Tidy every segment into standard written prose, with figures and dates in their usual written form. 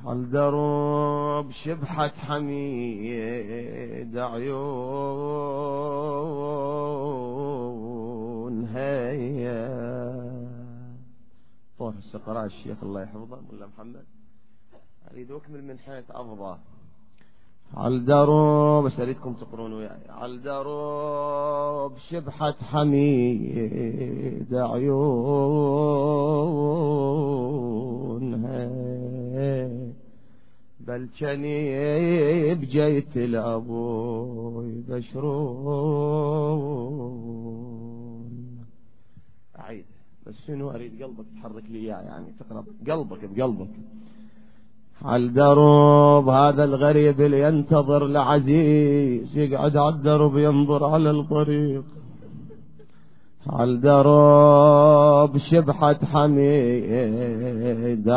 على الدرب شبحة حميد عيون هيا طوح السقراء الشيخ الله يحفظه ولا محمد أريد أكمل من حيث أفضى. على الدرب بس أريدكم تقرون وياي. على الدرب شبحة حميد عيون هيا بل جني بجيت الأبوي بشرون. أعيد بس شنو أريد قلبك تحرك لي إياه يعني تقرب قلبك بقلبك. على الدرب هذا الغريب اللي ينتظر لعزيز يقعد على الدرب ينظر على الطريق. على الدرب شبحة حميد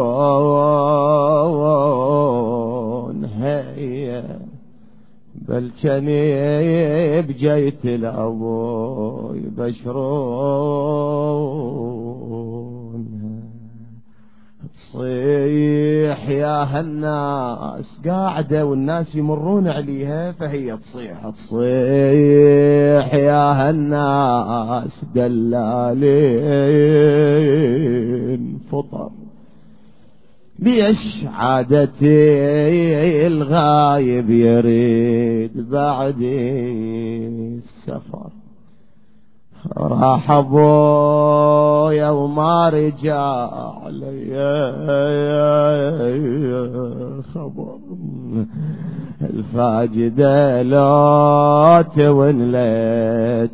عيون هيا بل جني بجيت الأبوي بشرون. تصيح يا هالناس قاعدة والناس يمرون عليها فهي تصيح. تصيح يا هالناس دلالين فطر ليش عادتي الغايب يريد بعد السفر. راح ابويا وما رجع علي خبر الفاجدة لا تونلت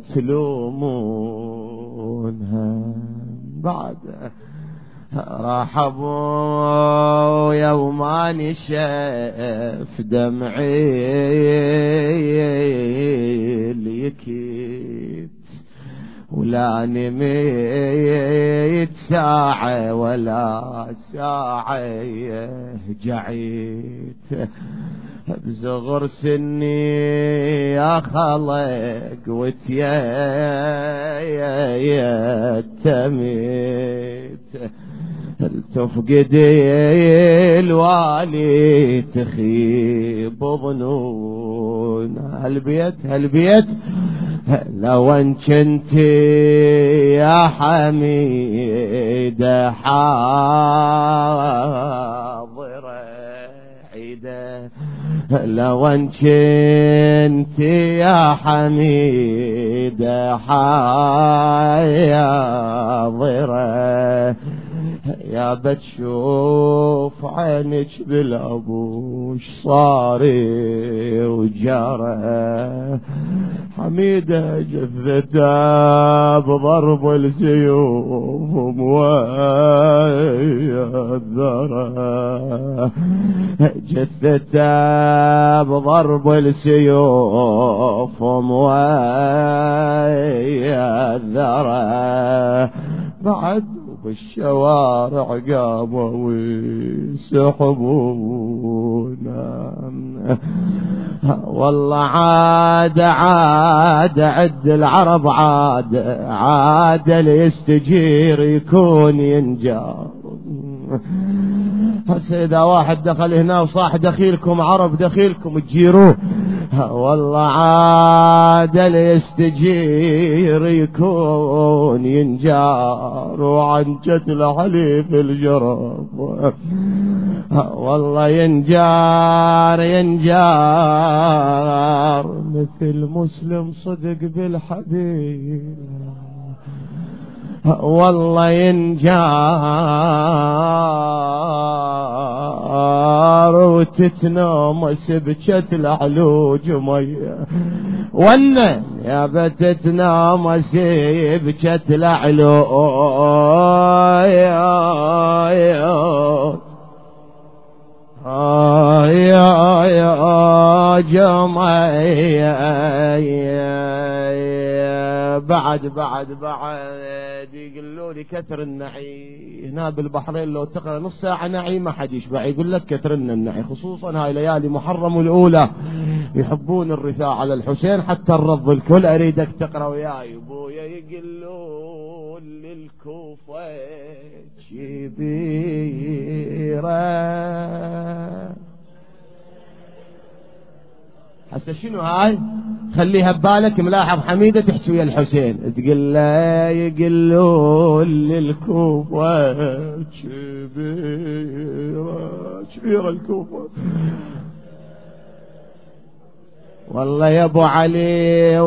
تلومونها بعد. راح ابويا وما نشف دمعي اللي يكيد ولا نميت ساعة ولا ساعة جعيت بصغر سني يا خلق وتيتميت تفقدي الوالي تخيب ظنون. هالبيت لو ان كنت يا حميد حاضرة عيدة. لو ان كنت يا حميد حاضرة يا بتشوف عينك بالابوش صاري وجاره. حميدة جثته بضرب السيوف مويه الذرة. جثته بضرب السيوف مويه الذرة. بعد بالشوارع قاموا يسحبونا. والله عاد عد العرب عاد ليستجير يكون ينجار. هسه اذا واحد دخل هنا وصاح دخيلكم عرب دخيلكم تجيروه. والله عاد ليستجير يكون ينجار وعن جتل حليف الجرب. والله ينجار مثل مسلم صدق بالحبيب. والله ينجار وتتنامس بجت العلوج ميه. وانا يا بتتنامس بجت العلوج يا جمعية. بعد يقولوا لي كثر النعي هنا بالبحرين لو تقرأ نص ساعة نعي ما حد يشبع. يقول لك كثر النعي خصوصا هاي ليالي محرم الأولى يحبون الرثاء على الحسين حتى الرض الكل. أريدك تقرأ وياي ابويا يقولون للكوفة كبيرة هسه شنو هاي؟ خليها ببالك، ملاحظ حميدة تحكي ويا الحسين تقول له يقولون للكوفة كبيرة الكوفة، والله يا ابو علي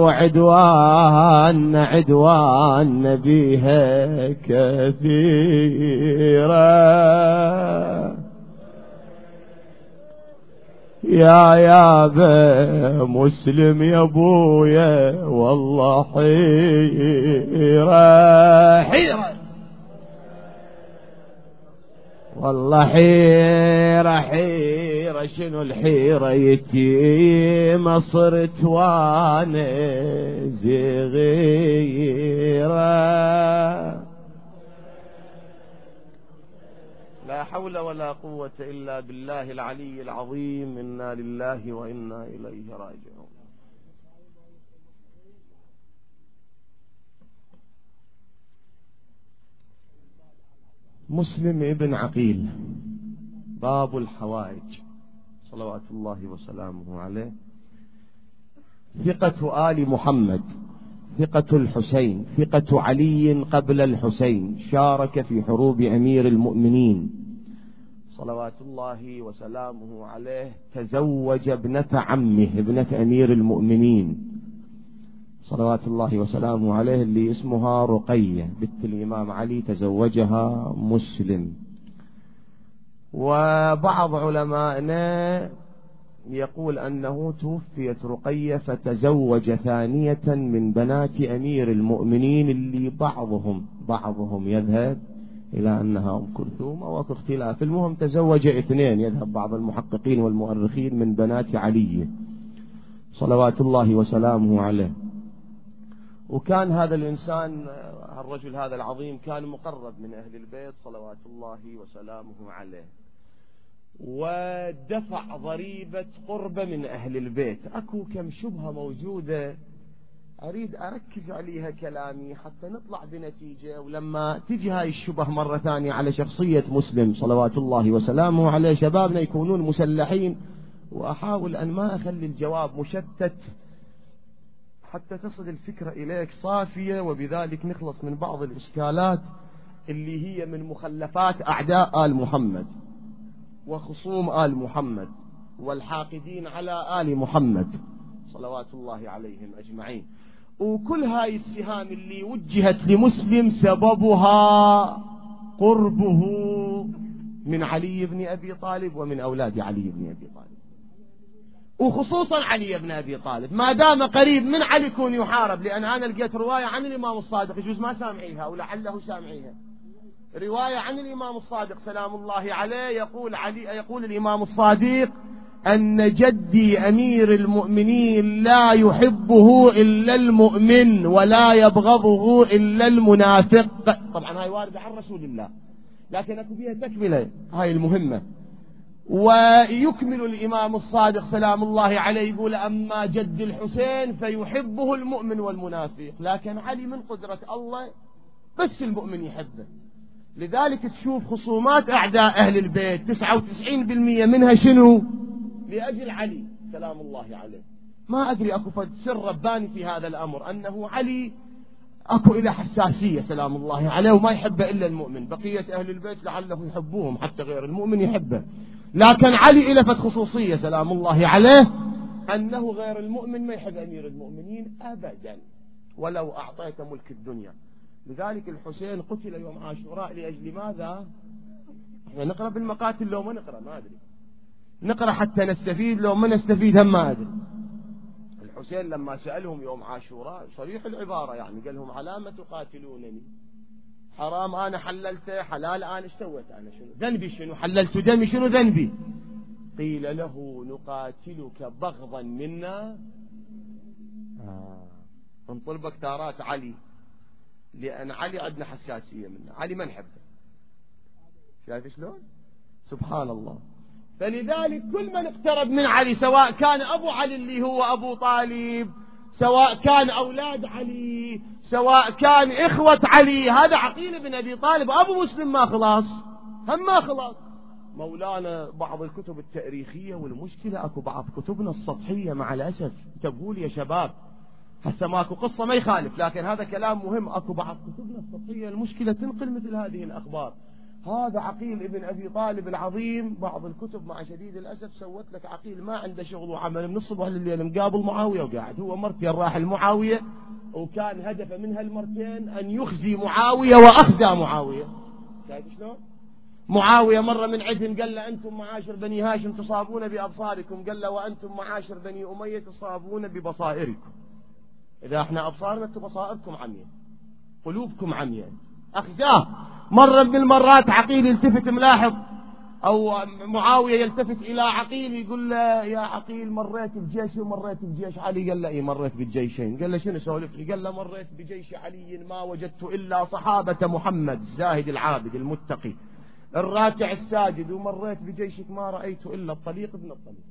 وعدوان بيها كثيرة، يا ابا مسلم يا ابويا والله حيرة والله حيرة شنو الحيرة؟ يتيم صرت وانا صغيرة، لا حول ولا قوة إلا بالله العلي العظيم، إنا لله وإنا إليه راجعون. مسلم ابن عقيل، باب الحوائج، صلوات الله وسلامه عليه، ثقة آل محمد، ثقة الحسين، ثقة علي قبل الحسين، شارك في حروب أمير المؤمنين صلوات الله وسلامه عليه، تزوج ابنة عمه ابنة أمير المؤمنين صلوات الله وسلامه عليه اللي اسمها رقية بنت الإمام علي، تزوجها مسلم. وبعض علمائنا يقول أنه توفيت رقية فتزوج ثانية من بنات أمير المؤمنين اللي بعضهم يذهب إلى أنها أم كلثوم أو أكو اختلاف، المهم تزوج اثنين، يذهب بعض المحققين والمؤرخين من بنات علي صلوات الله وسلامه عليه. وكان هذا الإنسان الرجل هذا العظيم كان مقرب من أهل البيت صلوات الله وسلامه عليه، ودفع ضريبة قربة من أهل البيت. أكو كم شبهة موجودة أريد أركز عليها كلامي حتى نطلع بنتيجة، ولما تجي هاي الشبه مرة ثانية على شخصية مسلم صلوات الله وسلامه عليه شبابنا يكونون مسلحين، وأحاول أن ما أخلي الجواب مشتت حتى تصل الفكرة إليك صافية، وبذلك نخلص من بعض الإشكالات اللي هي من مخلفات أعداء آل محمد وخصوم آل محمد والحاقدين على آل محمد صلوات الله عليهم أجمعين. وكل هاي السهام اللي وجهت لمسلم سببها قربه من علي بن أبي طالب ومن أولاد علي بن أبي طالب، وخصوصا علي بن أبي طالب. ما دام قريب من علي يكون يحارب، لأن أنا لقيت رواية عن الإمام الصادق يجوز ما سامعيها ولعله سامعيها، رواية عن الإمام الصادق سلام الله عليه يقول الإمام الصادق أن جدي أمير المؤمنين لا يحبه إلا المؤمن ولا يبغضه إلا المنافق. طبعا هاي واردة عن رسول الله، لكن أكو فيها تكملة هاي المهمة. ويكمل الإمام الصادق سلام الله عليه يقول أما جد الحسين فيحبه المؤمن والمنافق، لكن علي من قدرة الله بس المؤمن يحبه. لذلك تشوف خصومات أعداء أهل البيت 99% منها شنو؟ لأجل علي سلام الله عليه. ما أدري أكو سر رباني في هذا الأمر، أنه علي أكو إلى حساسية سلام الله عليه وما يحبه إلا المؤمن، بقية أهل البيت لعله يحبوهم حتى غير المؤمن يحبه، لكن علي إلى خصوصية سلام الله عليه أنه غير المؤمن ما يحب أمير المؤمنين أبدا ولو أعطيك ملك الدنيا. لذلك الحسين قتل يوم عاشوراء لأجل ماذا؟ احنا نقرأ بالمقاتل لو ما نقرأ ما أدري، نقرأ حتى نستفيد لو ما نستفيد هم ما أدري. الحسين لما سألهم يوم عاشوراء صريح العبارة يعني قال لهم على ما تقاتلونني؟ حرام أنا حللته، حلال أنا سويت، أنا شنو ذنبي؟ شنو حللت دمي؟ شنو ذنبي؟ قيل له نقاتلك بغضا منا من طلبك تارات علي، لأن علي عندنا حساسية منه، علي ما نحبه. شايف شلون؟ سبحان الله. فلذلك كل من اقترب من علي سواء كان أبو علي اللي هو أبو طالب، سواء كان أولاد علي، سواء كان إخوة علي، هذا عقيل بن أبي طالب أبو مسلم ما خلاص هم ما خلاص، مولانا بعض الكتب التاريخية، والمشكلة اكو بعض كتبنا السطحية مع الأسف. تقول يا شباب هسه ماكو قصة ما يخالف، لكن هذا كلام مهم. اكو بعض كتبنا السطحية المشكلة تنقل مثل هذه الأخبار. هذا عقيل ابن أبي طالب العظيم، بعض الكتب مع شديد الأسف سوت لك عقيل ما عنده شغل وعمل من الصبح لليل مقابل معاوية وقاعد. هو مرتين راح المعاوية، وكان هدفه من هالمرتين أن يخزي معاوية وأخزى معاوية. شايف شلون؟ معاوية مرة من عندهم قال له أنتم معاشر بني هاشم تصابون بأبصاركم، قال له وأنتم معاشر بني أمية تصابون ببصائركم. إذا احنا أبصارنا انتم بصائركم عمية، قلوبكم عمية. أخزاه. مرة من المرات عقيل يلتفت ملاحظ، أو معاوية يلتفت إلى عقيل يقول له يا عقيل مريت بجيش ومريت بجيش علي. قال له إيه مريت بالجيشين؟ قال له شنو سولف لي؟ قال له مريت بجيش علي ما وجدت إلا صحابة محمد الزاهد العابد المتقي الراكع الساجد، ومريت بجيشك ما رأيت إلا الطليق ابن الطليق.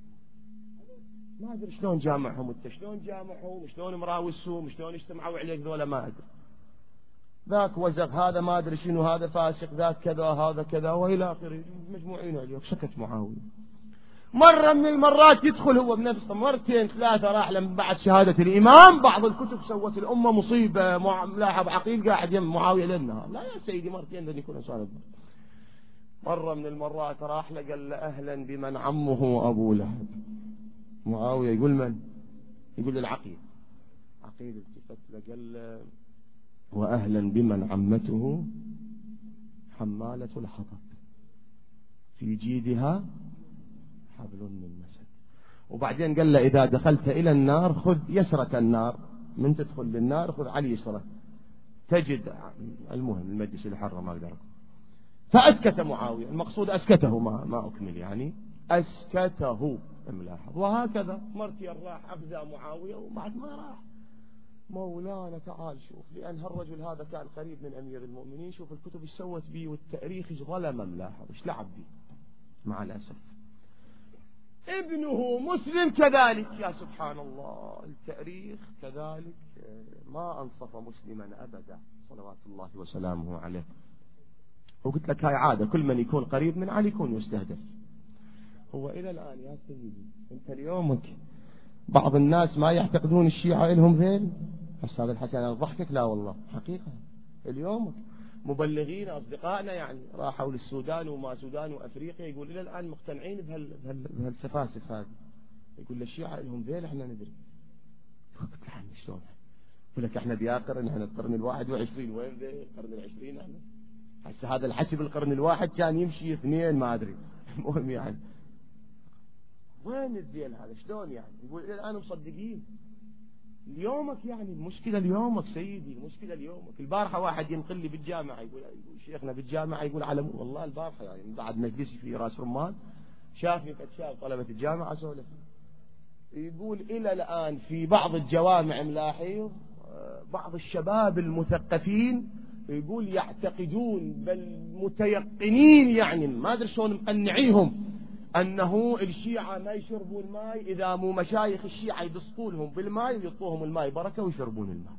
ما أدري شلون جامعهم انت، شلون جامعهم، شلون مراوسهم، شلون اجتمعوا عليك ذولا، ما أدري. ذاك وزغ، هذا ما أدري شنو، هذا فاسق، ذاك كذا، هذا كذا، وإلى آخره. مجموعين عليك. سكت معاوية. مرة من المرات يدخل هو بنفسه، مرتين ثلاثة راح لما بعد شهادة الإمام. بعض الكتب سوت الأمة مصيبة. ملاحظ عقيل قاعد يم معاوية للنهار. لا يا سيدي مرتين لن يكون إنسان. مرة من المرات راح له قال له أهلا بمن عمه أبو لهب. معاوية يقول من؟ يقول العقيل. عقيل التفت له قال له وأهلا بمن عمته حمالة الحطب في جيدها حبل من مسد. وبعدين قال له إذا دخلت إلى النار خذ يسرة النار، من تدخل للنار خذ على اليسرة تجد. المهم المجلس اللي حرم ما أقدر. فأسكت معاوية. المقصود أسكته، ما أكمل يعني، أسكته ملاحظ. وهكذا مرتين راح أخزى معاوية وبعد ما راح. مولانا تعال شوف، لأن هالرجل هذا كان قريب من أمير المؤمنين. شوف الكتب ايش سوت بيه، والتاريخ ايش ظلم ملاحظ، ايش لعب بيه مع الأسف. ابنه مسلم كذلك. يا سبحان الله، التاريخ كذلك ما أنصف مسلما أبدا صلوات الله وسلامه عليه. وقلت لك هاي عادة، كل من يكون قريب من علي يكون يستهدف. هو إلى الآن يا سيدي أنت اليومك بعض الناس ما يعتقدون الشيعة إلهم ذيل. أستاذ الحسن أنا ضحكك، لا والله حقيقة. اليوم مبلغين أصدقائنا يعني راحوا للسودان وما سودان وأفريقيا، يقول إلى الآن مقتنعين بهالسفاسف هذه. يقول للشيعة إلهم ذيل احنا ندري. قلت له شلون؟ يقول لك احنا بيا قرن، احنا القرن 21 وين ذي القرن 20 احنا هسه. هذا الحسب القرن الواحد كان يمشي 2 ما أدري. المهم يعني وين الذيل هذا شلون يعني؟ يقول إلى الآن مصدقين. اليومك يعني المشكلة اليومك سيدي، المشكلة اليومك. البارحة واحد ينقل لي بالجامعة يقول شيخنا بالجامعة يقول على والله البارحة يعني بعد مجلسي في راس رمان شافني كتشاف طلبة الجامعة سولف. يقول إلى الآن في بعض الجوامع ملاحظ بعض الشباب المثقفين يقول يعتقدون بل متيقنين يعني ما أدري شلون مقنعيهم أنه الشيعة ما يشربوا الماء إذا مو مشايخ الشيعة يدسقوا لهم بالماء ويعطوهم الماء بركة ويشربون الماء.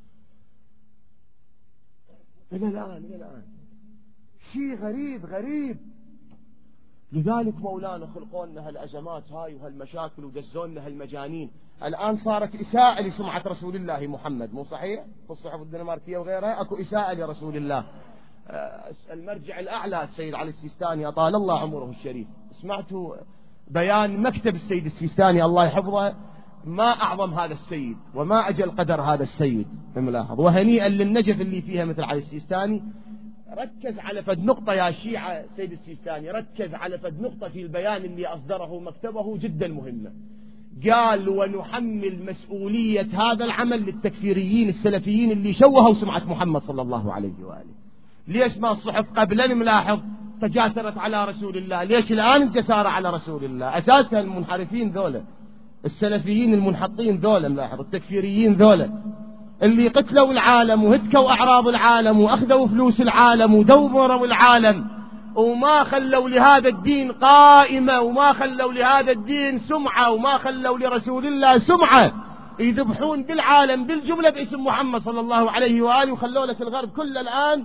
إلى الآن شيء غريب. لذلك مولانا خلقوا لنا هالأزمات هاي وهالمشاكل ودزوا لنا هالمجانين. الآن صارت إساءة لسمعة رسول الله محمد، مو صحيح؟ في الصحف الدنماركية وغيرها أكو إساءة لرسول الله. المرجع الأعلى السيد علي السيستاني أطال الله عمره الشريف، سمعتوا بيان مكتب السيد السيستاني الله يحفظه؟ ما أعظم هذا السيد وما أجل قدر هذا السيد ملاحظ. وهنيئا للنجف اللي فيها مثل علي السيستاني. ركز على فد نقطة يا شيعة سيد السيستاني، ركز على فد نقطة في البيان اللي أصدره مكتبه جدا مهمة. قال ونحمل مسؤولية هذا العمل للتكفيريين السلفيين اللي شوهوا سمعة محمد صلى الله عليه وآله. ليش ما الصحف قبلا ملاحظ تجاسرت على رسول الله؟ ليش الآن الجسارة على رسول الله؟ أساسا المنحرفين ذولا، السلفيين المنحطين ذولا ملاحظ، التكفيريين ذولا اللي قتلوا العالم وهتكوا أعراض العالم وأخذوا فلوس العالم ودوروا العالم وما خلوا لهذا الدين قائمة وما خلوا لهذا الدين سمعة وما خلوا لرسول الله سمعة. يذبحون بالعالم بالجملة باسم محمد صلى الله عليه وآله، وخلوا لك الغرب كله الآن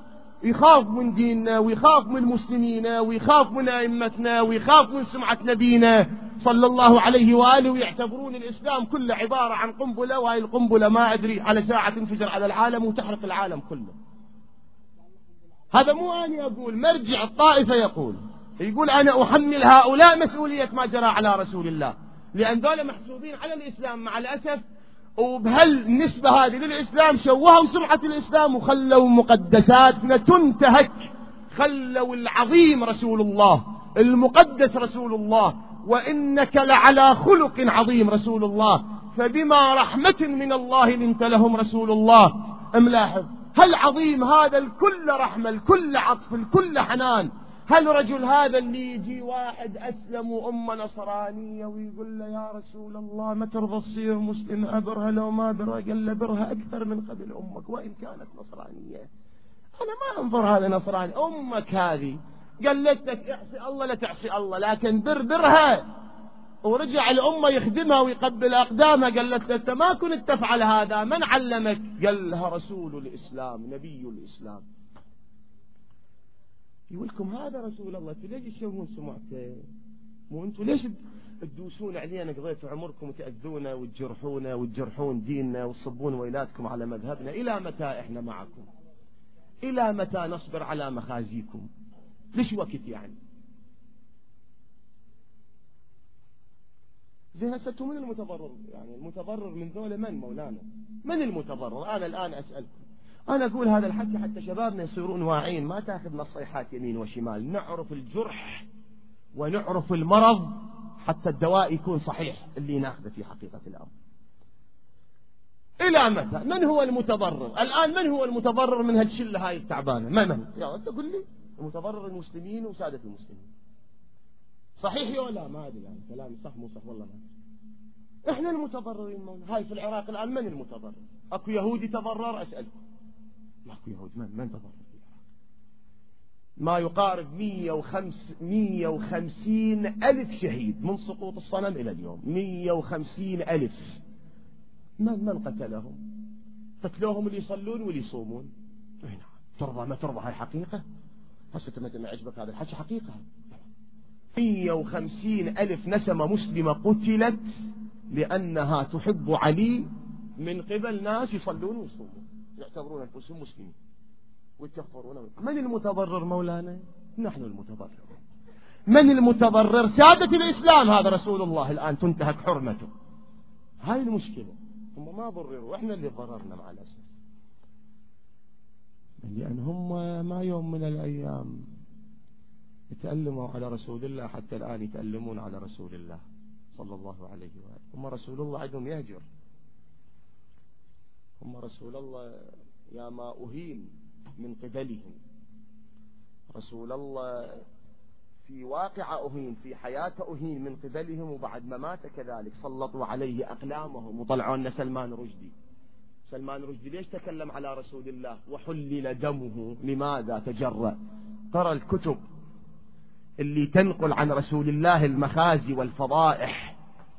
يخاف من ديننا ويخاف من مسلمينا ويخاف من أئمتنا ويخاف من سمعة نبينا صلى الله عليه وآله، ويعتبرون الإسلام كله عبارة عن قنبلة، وهي القنبلة ما أدري على ساعة تنفجر على العالم وتحرق العالم كله. هذا مو أنا أقول، مرجع الطائفة يقول أنا أحمل هؤلاء مسؤولية ما جرى على رسول الله، لأن ذولا محسوبين على الإسلام مع الأسف، وبهالنسبة هذه للإسلام شوهوا سمعة الإسلام وخلوا مقدساتنا تنتهك، خلوا العظيم رسول الله المقدس رسول الله وإنك لعلى خلق عظيم رسول الله، فبما رحمة من الله لنت لهم رسول الله. ملاحظ هل عظيم هذا الكل رحمة، الكل عطف، الكل حنان. هل رجل هذا اللي يجي واحد أسلم وأمه نصرانية ويقول له يا رسول الله ما ترضى تصير مسلم، أبرها لو ما برها، قال له برها أكثر من قبل أمك وإن كانت نصرانية. أنا ما أنظر هذا نصراني، أمك هذه قالت لك اعصي الله لا تعصي الله، لكن برها. ورجع الأمة يخدمها ويقبل أقدامها، قالت له أنت ما كنت تفعل هذا، من علمك؟ قال لها رسول الإسلام نبي الإسلام. يقولكم هذا رسول الله، انتوا ليش تشوهون سمعته؟ مو انتوا ليش تدوسون علينا، قضيتوا عمركم وتأذونا وتجرحونا وتجرحون ديننا وتصبون ويلاتكم على مذهبنا؟ إلى متى إحنا معكم؟ إلى متى نصبر على مخازيكم؟ ليش وقت يعني؟ زي هسه من المتضرر؟ يعني المتضرر من ذولا من مولانا؟ من المتضرر؟ أنا الآن أسألكم، أنا أقول هذا الحكي حتى شبابنا يصيرون واعين، ما تأخذ نصيحات يمين وشمال، نعرف الجرح ونعرف المرض حتى الدواء يكون صحيح اللي ناخذه في حقيقة الأمر. إلى متى؟ من هو المتضرر الآن؟ من هو المتضرر من هالشلة هاي التعبانة؟ من؟ يا أنت قل لي. المتضرر المسلمين وسادة المسلمين، صحيح يا لا؟ ما أدري يعني كلامي صح مو صح والله ما أدري. إحنا المتضررين هاي في العراق الآن. من المتضرر؟ أكو يهودي تضرر؟ أسألكم ماكو يهود. من تضرر في العراق؟ ما يقارب 150 ألف شهيد من سقوط الصنم إلى اليوم. 150 ألف. من قتلهم؟ قتلوهم اللي يصلون واللي يصومون. نعم. ترضى ما ترضى؟ هاي حقيقة. هسه ما عجبك هذا الحكي؟ حقيقة. 150 ألف نسمة مسلمة قتلت لأنها تحب علي من قبل ناس يصلون ويصومون يعتبرون أنفسهم مسلمين ويتكفرون. من المتضرر مولانا؟ نحن المتضرر. من المتضرر؟ سادة الإسلام. هذا رسول الله الآن تنتهك حرمته. هاي المشكلة. هم ما ضرروا، احنا اللي ضررنا مع الأسف، لأن هم ما يوم من الأيام يتألموا على رسول الله، حتى الآن يتألمون على رسول الله صلى الله عليه وآله. هم رسول الله عندهم يهجر. هم رسول الله يا ما أهين من قبلهم. رسول الله في واقع أهين، في حياته أهين من قبلهم، وبعد ما مات كذلك سلطوا عليه أقلامهم وطلعوا لنا سلمان رشدي. سلمان رشدي ليش تكلم على رسول الله وحلل دمه؟ لماذا تجرأ؟ قرأ الكتب اللي تنقل عن رسول الله المخازي والفضائح،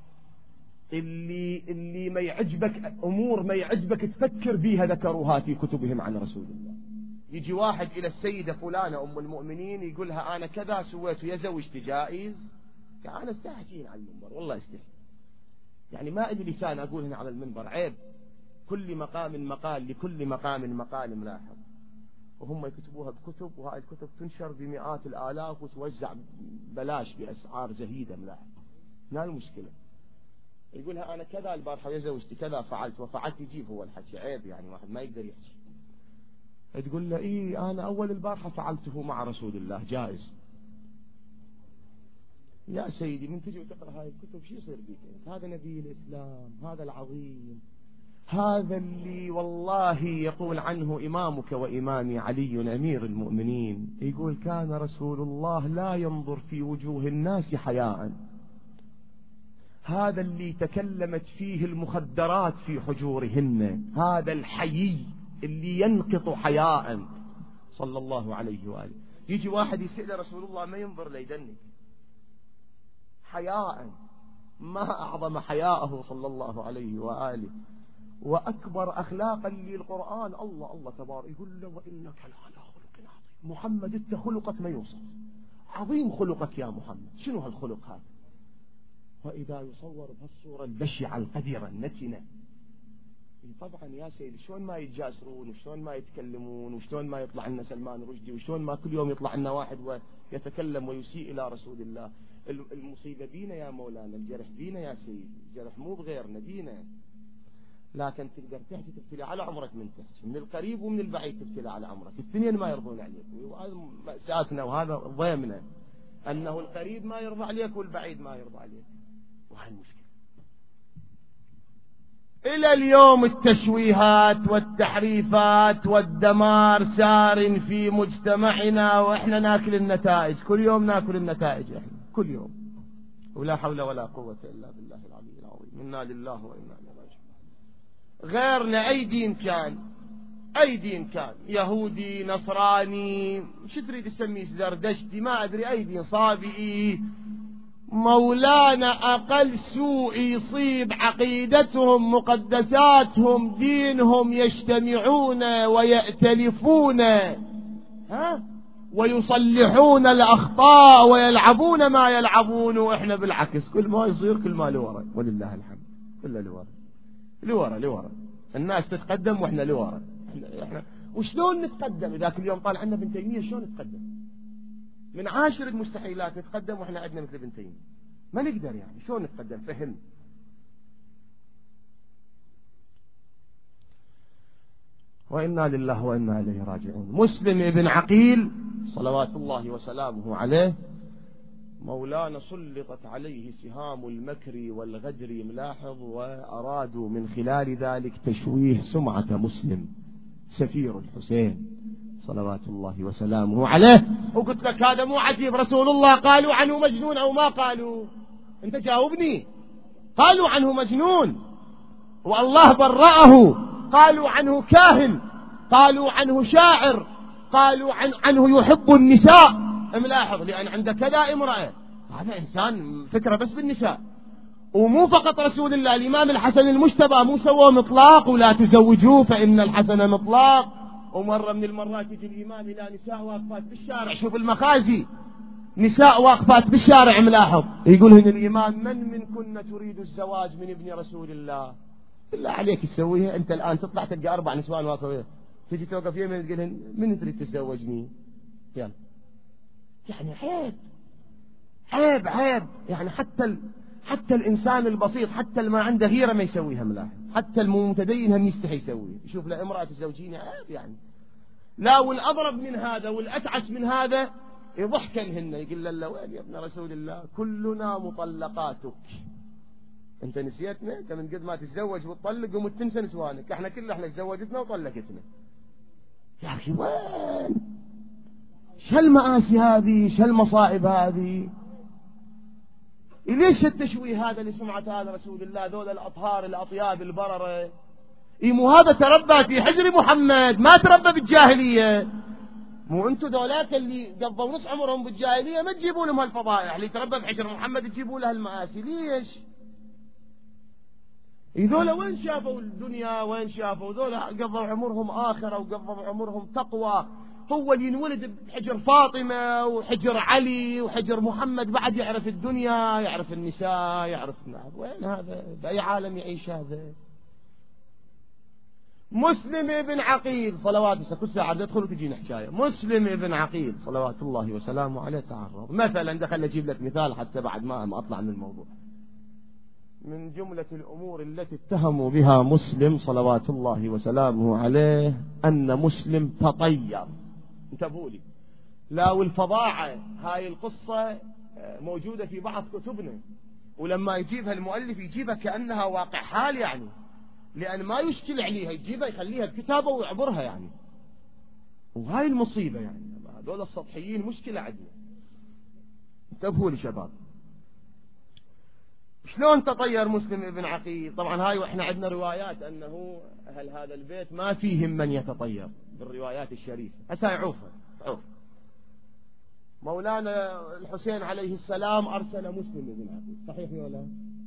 اللي ما يعجبك أمور ما يعجبك تفكر بيها ذكروها في كتبهم عن رسول الله. يجي واحد إلى السيدة فلانة أم المؤمنين يقولها أنا كذا سويت ويا زوجتي جائز، يعني أنا استحجين على المنبر والله استحي، يعني ما إلي لسان أقول هنا على المنبر، عيب. كل مقام مقال، لكل مقام مقال. ملاحظ. وهم يكتبوها بكتب، وهاي الكتب تنشر بمئات الآلاف وتوزع بلاش بأسعار زهيدة. ملاحظ. هنا المشكلة. يقولها أنا كذا البارحة ويا زوجتي كذا فعلت وفعلت، يجيب هو الحكي. عيب يعني واحد ما يقدر يحكي. تقول له إيه أنا أول البارحة فعلته مع رسول الله جائز. يا سيدي من تجي وتقرأ هاي الكتب شو يصير بيك؟ هذا نبي الإسلام، هذا العظيم، هذا اللي والله يقول عنه إمامك وإمامي علي أمير المؤمنين، يقول كان رسول الله لا ينظر في وجوه الناس حياء. هذا اللي تكلمت فيه المخدرات في حجورهن، هذا الحيي اللي ينقط حياء صلى الله عليه وآله. يجي واحد يسأل رسول الله ما ينظر ليدنك حياء. ما أعظم حياءه صلى الله عليه وآله، وأكبر أخلاقا للقرآن. الله تبارك يقول له وإنك لعلى خلق عظيم. محمد انت خلقك ما يوصف، عظيم خلقك يا محمد، شنو هالخلق هذا؟ وإذا يصور بهالصورة البشعة القذرة النتنة، طبعا يا سيدي شلون ما يتجاسرون وشلون ما يتكلمون وشلون ما يطلع لنا سلمان رشدي وشلون ما كل يوم يطلع لنا واحد ويتكلم ويسيء إلى رسول الله. المصيبة بينا يا مولانا، الجرح بينا يا سيدي، الجرح مو بغيرنا بينا. لكن تقدر تحكي تبتلي على عمرك من تحكي، من القريب ومن البعيد تبتلي على عمرك، الاثنين ما يرضون عليك، وهذا مأساتنا وهذا ضيمنا، أنه القريب ما يرضى عليك والبعيد ما يرضى عليك، وهي المشكلة. إلى اليوم التشويهات والتحريفات والدمار سار في مجتمعنا، وإحنا ناكل النتائج، كل يوم ناكل النتائج إحنا كل يوم، ولا حول ولا قوة إلا بالله العلي العظيم. إنا لله وإنا إليه راجعون. غيرنا أي دين كان، أي دين كان، يهودي نصراني شو تريد تسميه، زردشتي ما أدري، أي دين، صابئي، مولانا أقل سوء يصيب عقيدتهم مقدساتهم دينهم يجتمعون ويأتلفون ويصلحون الأخطاء ويلعبون ما يلعبون، وإحنا بالعكس كل ما يصير كل ما لورا، ولله الحمد، كله لورا لورا لورا، الناس تتقدم وإحنا لورا. إحنا وشلون نتقدم إذا كل يوم طالع عنا ابن تيمية؟ شلون نتقدم؟ من عاشر المستحيلات نتقدم وإحنا عندنا مثل ابن تيمية، ما نقدر يعني، شلون نتقدم؟ فهم. وإنا لله وإنا إليه راجعون. مسلم ابن عقيل صلوات الله وسلامه عليه، مولانا سلطت عليه سهام المكر والغدر ملاحظ، وأرادوا من خلال ذلك تشويه سمعة مسلم سفير الحسين صلوات الله وسلامه عليه. وقلت لك هذا مو عجيب، رسول الله قالوا عنه مجنون أو ما قالوا؟ أنت جاوبني. قالوا عنه مجنون والله برأه، قالوا عنه كاهن، قالوا عنه شاعر، قالوا عنه يحب النساء. ملاحظ، لأن عنده كذا امرأة، هذا إنسان فكرة بس بالنساء. ومو فقط رسول الله، الإمام الحسن المجتبى مو سووا مطلاق ولا تزوجوه فإن الحسن مطلاق. ومرة من المرات يجي الإمام إلى نساء واقفات بالشارع، شوف المخازي، نساء واقفات بالشارع ملاحظ، يقولهن الإمام من منكن تريد الزواج من ابن رسول الله؟ بالله عليك تسويها أنت الآن، تطلع تلقى 4 نسوان واقفين، تجي توقف يمين تقولهن من تريد تتزوجني؟ يلا، يعني عيب عيب عيب، يعني حتى الإنسان البسيط، حتى اللي ما عنده غيرة ما يسويها ملاحظ، حتى المتدين هم يستحي يسويه، يشوف له امرأة تزوجيني عيب يعني. لا، والأضرب من هذا والأتعس من هذا يضحكنهن، يقول له وين يا ابن رسول الله كلنا مطلقاتك، انت نسيتنا؟ انت من قد ما تتزوج وتطلق ومتنسى نسوانك، احنا تزوجتنا وطلقتنا. يا أخي وين؟ شو المآسي هذه؟ شو المصائب هذه؟ ليش التشويه هذا لسمعة هذا رسول الله؟ ذول الأطهار الأطياب البررة، مو هذا تربى في حجر محمد، ما تربى بالجاهلية. مو انتو ذولاك اللي قضوا نص عمرهم بالجاهلية ما تجيبوا لهم هالفضائح، اللي تربى بحجر محمد تجيبوا له المآسي. ليش؟ ذولا وين شافوا الدنيا؟ وين شافوا؟ ذولا قضوا عمرهم آخرة وقضوا عمرهم تقوى. هو اللي ينولد بحجر فاطمة وحجر علي وحجر محمد بعد يعرف الدنيا، يعرف النساء، يعرف وين هذا؟ بأي عالم يعيش هذا؟ مسلم ابن عقيل صلوات الله، كل ساعة تدخل وتجينا حكاية. مسلم ابن عقيل صلوات الله وسلامه عليه تعرض مثلا، دخل أجيب لك مثال حتى بعد ما أطلع من الموضوع. من جملة الأمور التي اتهموا بها مسلم صلوات الله وسلامه عليه أن مسلم تطير. انتبهوا لي، لا والفظاعة هاي القصة موجودة في بعض كتبنا، ولما يجيبها المؤلف يجيبها كأنها واقع حال يعني، لأن ما يشكل عليها، يجيبها يخليها بكتابه ويعبرها يعني. وهاي المصيبة يعني، هذول السطحيين مشكلة عندنا. انتبهوا لي شباب، شلون تطير مسلم ابن عقيل؟ طبعا هاي واحنا عندنا روايات أنه أهل هذا البيت ما فيهم من يتطير بالروايات الشريفة. هسا عوف مولانا الحسين عليه السلام أرسل مسلم ابن عقيل، صحيح ولا؟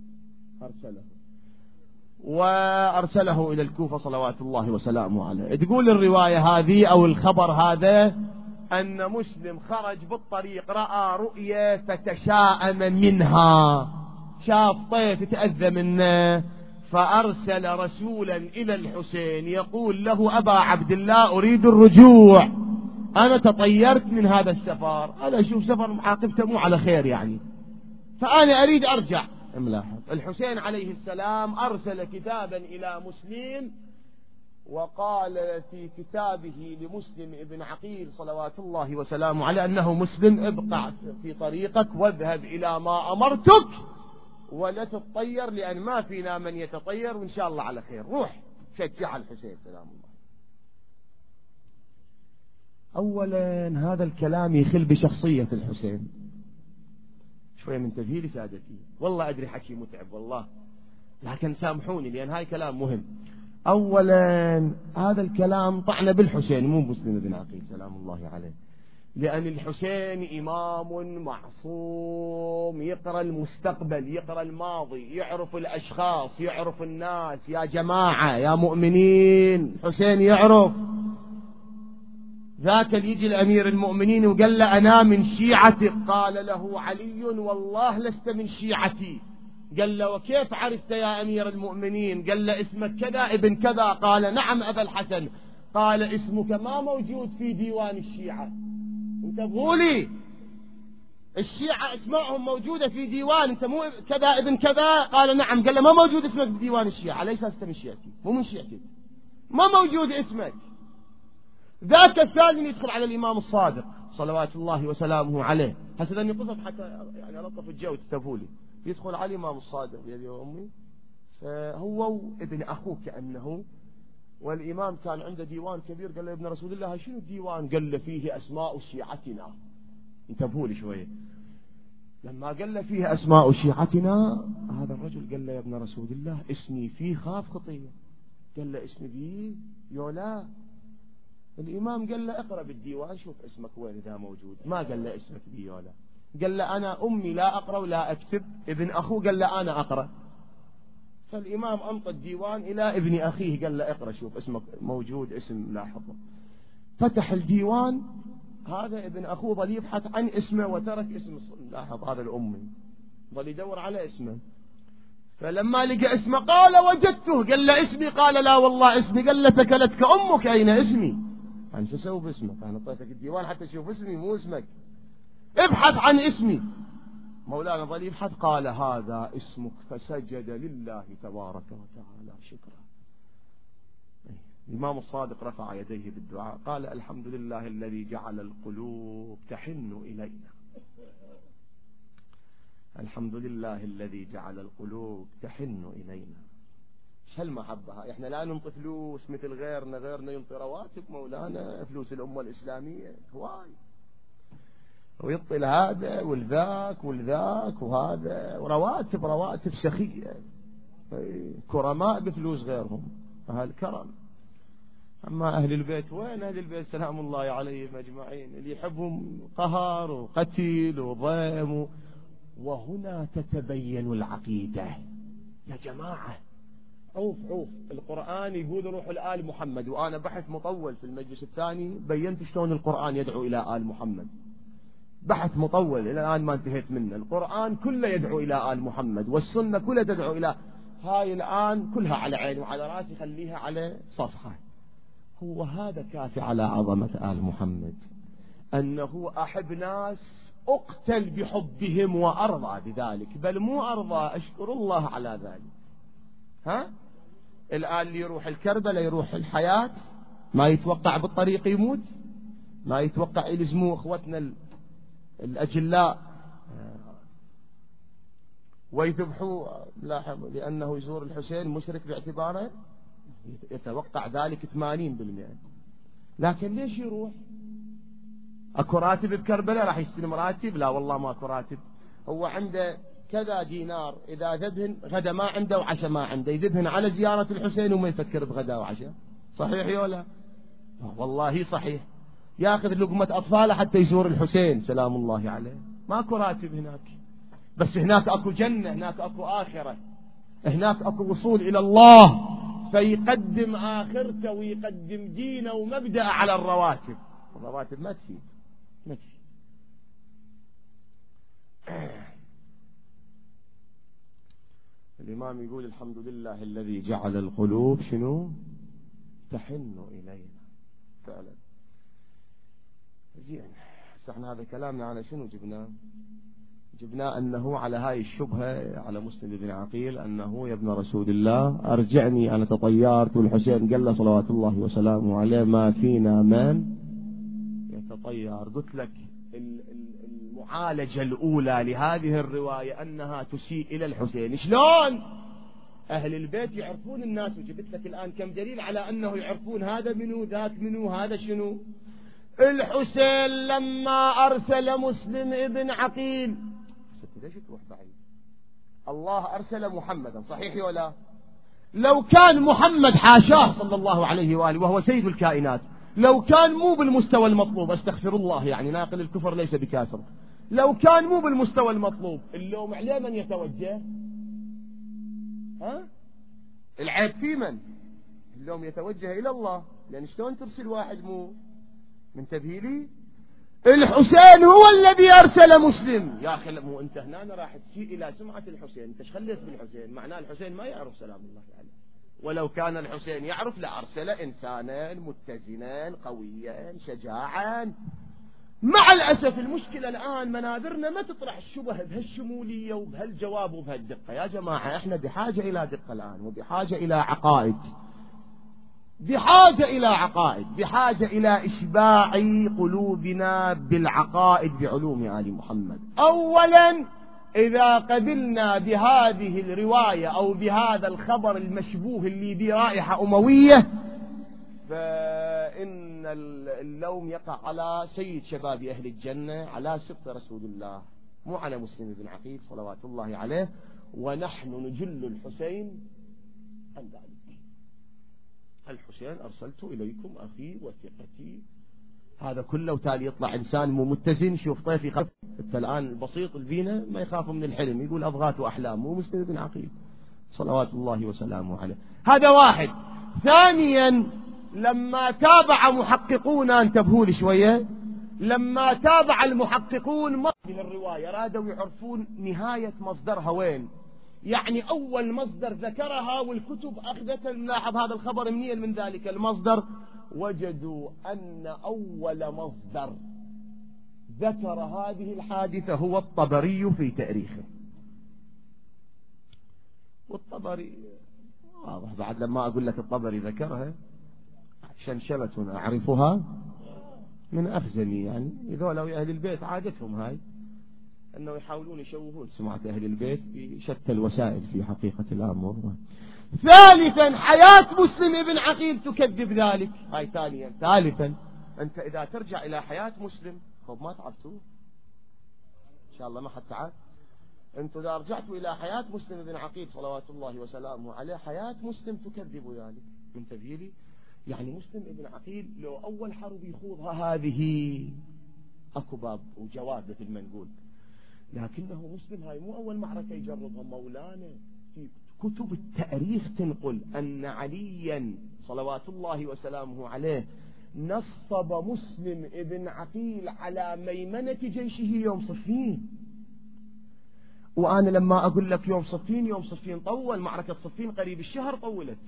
وأرسله إلى الكوفة صلوات الله وسلامه عليه. تقول الرواية هذه أو الخبر هذا أن مسلم خرج بالطريق رأى رؤية فتشاءم منها، شاف طيف تأذى منه، فأرسل رسولا إلى الحسين يقول له: أبا عبد الله أريد الرجوع، أنا تطيرت من هذا السفر، أنا أشوف سفر محاقبته مو على خير يعني، فأنا أريد أرجع. ملاحظ الحسين عليه السلام أرسل كتابا إلى مسلم، وقال في كتابه لمسلم ابن عقيل صلوات الله وسلامه عليه أنه: مسلم ابقى في طريقك واذهب إلى ما أمرتك ولا تتطير، لأن ما فينا من يتطير، وإن شاء الله على خير، روح شجع الحسين سلام الله. أولا هذا الكلام يخل بشخصية الحسين، شوية من تذهيل سادتي، والله أدري حكي متعب والله، لكن سامحوني لأن هاي كلام مهم. أولا هذا الكلام طعن بالحسين مو مسلم بن عقيل سلام الله عليه، لأن الحسين إمام معصوم، يقرأ المستقبل، يقرأ الماضي، يعرف الأشخاص، يعرف الناس، يا جماعة يا مؤمنين، حسين يعرف. ذاك اللي يجي الأمير المؤمنين وقال له: أنا من شيعتك، قال له علي: والله لست من شيعتي. قال له: وكيف عرفت يا أمير المؤمنين؟ قال له: اسمك كذا ابن كذا. قال: نعم أبا الحسن. قال: اسمك ما موجود في ديوان الشيعة. انتبهوا لي، الشيعة اسمائهم موجودة في ديوان، انت مو كذا ابن كذا. قال: نعم. قال له: ما موجود اسمك في ديوان الشيعة، ليس أنت من شيعتي، مو من شيعتي، ما موجود اسمك. ذاك الثاني يدخل على الإمام الصادق صلوات الله وسلامه عليه، هسه أني قصد حتى يعني ألطف الجو تتفوا لي، يدخل على الإمام الصادق يا أمي، فهو ابن أخوه كأنه، والإمام كان عنده ديوان كبير. قال له: ابن رسول الله شنو الديوان؟ قال له: فيه أسماء شيعتنا. انتبهوا لي شوية، لما قال له فيه أسماء شيعتنا، هذا الرجل قال له: يا ابن رسول الله اسمي فيه خاف خطية. قال له: اسمي فيه يولا. الإمام قال له: اقرأ بالديوان شوف اسمك وين إذا موجود. ما قال له اسمك بيولا، قال له: أنا أمي لا أقرأ ولا أكتب. ابن أخوه قال له: أنا أقرأ. فالإمام أنطى الديوان إلى ابن أخيه، قال له: اقرأ شوف اسمك موجود اسم لاحظه. فتح الديوان، هذا ابن أخوه ظل يبحث عن اسمه وترك اسم لاحظ هذا الأمي، ظل يدور على اسمه. فلما لقى اسمه قال: وجدته. قال له: اسمي؟ قال: لا والله اسمي. قال له: تكلتك أمك، أين اسمي؟ أنا شو أسوي باسمك؟ أنا أعطيتك الديوان حتى تشوف اسمي مو اسمك، ابحث عن اسمي. مولانا ظل يبحث، قال: هذا اسمك. فسجد لله تبارك وتعالى شكرا. الإمام الصادق رفع يديه بالدعاء، قال: الحمد لله الذي جعل القلوب تحن إلينا، الحمد لله الذي جعل القلوب تحن إلينا. ايش هالمحبة؟ احنا لا ننطي فلوس مثل غيرنا، غيرنا ينطي رواتب مولانا، فلوس الأمة الإسلامية هواي، ويطي هذا والذاك والذاك وهذا، رواتب سخية، كرماء بفلوس غيرهم، أهل كرم. أما أهل البيت وين؟ أهل البيت سلام الله عليهم أجمعين اللي يحبهم قهر وقتل وضيم. وهنا تتبين العقيدة يا جماعة. عوف القرآن يقول روحوا لآل محمد، وأنا بحث مطول في المجلس الثاني بينت شلون القرآن يدعو إلى آل محمد، بحث مطول إلى الآن ما انتهيت منه. القرآن كله يدعو إلى آل محمد، والسنة كلها تدعو إلى، هاي الآن كلها على عيني وعلى راسي، خليها على صفحة. هو هذا كافي على عظمة آل محمد، أنه أحب ناس أقتل بحبهم وأرضى بذلك، بل مو أرضى، أشكر الله على ذلك. ها الآن اللي يروح الكربلاء يروح الحياة، ما يتوقع بالطريق يموت، ما يتوقع يلزموا اخوتنا الأجلاء ويذبحوا لاحظوا لأنه يزور الحسين مشرك باعتباره، يتوقع ذلك 80%. لكن ليش يروح؟ اكو راتب بكربلاء راح يستلم راتب؟ لا والله ما اكو راتب. هو عنده كذا دينار، إذا ذبهن غدا ما عنده وعشاء ما عنده، يذبهن على زيارة الحسين وما يفكر بغدا وعشاء. صحيح يولا؟ والله صحيح. ياخذ لقمة أطفاله حتى يزور الحسين سلام الله عليه. ماكو راتب هناك، بس هناك اكو جنة، هناك اكو آخرة، هناك اكو وصول إلى الله، فيقدم آخرته ويقدم دينه ومبدأ على الرواتب. الرواتب ما تفيد، ما تفي. الإمام يقول الحمد لله الذي جعل القلوب شنو تحن إلينا فعلا. زين، احنا هذا كلامنا على شنو جبنا أنه على هاي الشبهة على مسلم بن عقيل أنه يا ابن رسول الله أرجعني أنا تطيرت، والحسين قال له صلوات الله وسلامه عليه ما فينا من يتطير. قلت لك المعالجة الأولى لهذه الرواية أنها تسيء إلى الحسين. شلون أهل البيت يعرفون الناس؟ وجبت لك الآن كم دليل على أنه يعرفون هذا منو ذاك منو هذا شنو. الحسين لما أرسل مسلم ابن عقيل، ليش تروح بعيد؟ الله أرسل محمدا صحيح ولا؟ لو كان محمد حاشاه صلى الله عليه وآله وهو سيد الكائنات، لو كان مو بالمستوى المطلوب، استغفر الله يعني ناقل الكفر ليس بكافر، لو كان مو بالمستوى المطلوب اللوم عليه من يتوجه؟ ها؟ العيب في من؟ اللوم يتوجه إلى الله، لأن شلون ترسل واحد مو من تبهيلي؟ الحسين هو الذي أرسل مسلم. يا أخي مو أنت هنا راح تسيء إلى سمعة الحسين، أنت خليت بالحسين، معناه الحسين ما يعرف سلام الله عليه، ولو كان الحسين يعرف لأرسل إنسانا متزنا قويا شجاعا. مع الأسف المشكلة الآن منابرنا ما تطرح الشبه بهالشمولية وبهالجواب وبهالدقة. يا جماعة احنا بحاجة إلى دقة الآن، وبحاجة إلى عقائد، بحاجة إلى إشباع قلوبنا بالعقائد بعلوم آل محمد. أولا إذا قبلنا بهذه الرواية أو بهذا الخبر المشبوه اللي برائحة أموية، فإن اللوم يقع على سيد شباب أهل الجنة، على سبط رسول الله، مو على مسلم بن عقيل صلوات الله عليه. ونحن نجل الحسين عن ذلك. الحسين أرسلت إليكم أخي وثقتي، هذا كله، وتالي يطلع إنسان مو متزن. شوف طيفي خف حتى الآن البسيط البينة ما يخاف من الحلم، يقول أضغاث وأحلام، مو مسلم بن عقيل صلوات الله وسلامه عليه. هذا واحد. ثانيا لما تابع محققون، انتبهوا لي شوية، لما تابع المحققون هذه الرواية رادوا يعرفون نهاية مصدرها وين، يعني أول مصدر ذكرها، والكتب أخذت نلاحظ هذا الخبر منين من ذلك المصدر. وجدوا أن أول مصدر ذكر هذه الحادثة هو الطبري في تاريخه. والطبري واضح بعد لما أقول لك الطبري ذكرها، شنشلة أعرفها من أخزني، يعني إذا أهل البيت عادتهم هاي أنه يحاولون يشوهون سمعة أهل البيت بشتى الوسائل في حقيقة الأمر. ثالثا حياة مسلم ابن عقيل تكذب ذلك، هاي ثانيا. ثالثا أنت إذا ترجع إلى حياة مسلم، خب ما تعبتوا إن شاء الله ما حد تعب. أنتوا إذا رجعتوا إلى حياة مسلم ابن عقيل صلوات الله وسلامه عليه، حياة مسلم تكذب ذلك من تبييلي. يعني مسلم ابن عقيل لو أول حرب يخوضها هذه أكو باب وجواب مثل ما نقول، لكنه مسلم هاي مو أول معركة يجربها. مولانا في كتب التاريخ تنقل أن عليا صلوات الله وسلامه عليه نصب مسلم ابن عقيل على ميمنة جيشه يوم صفين. وأنا لما أقول لك يوم صفين طول، معركة صفين قريب الشهر طولت،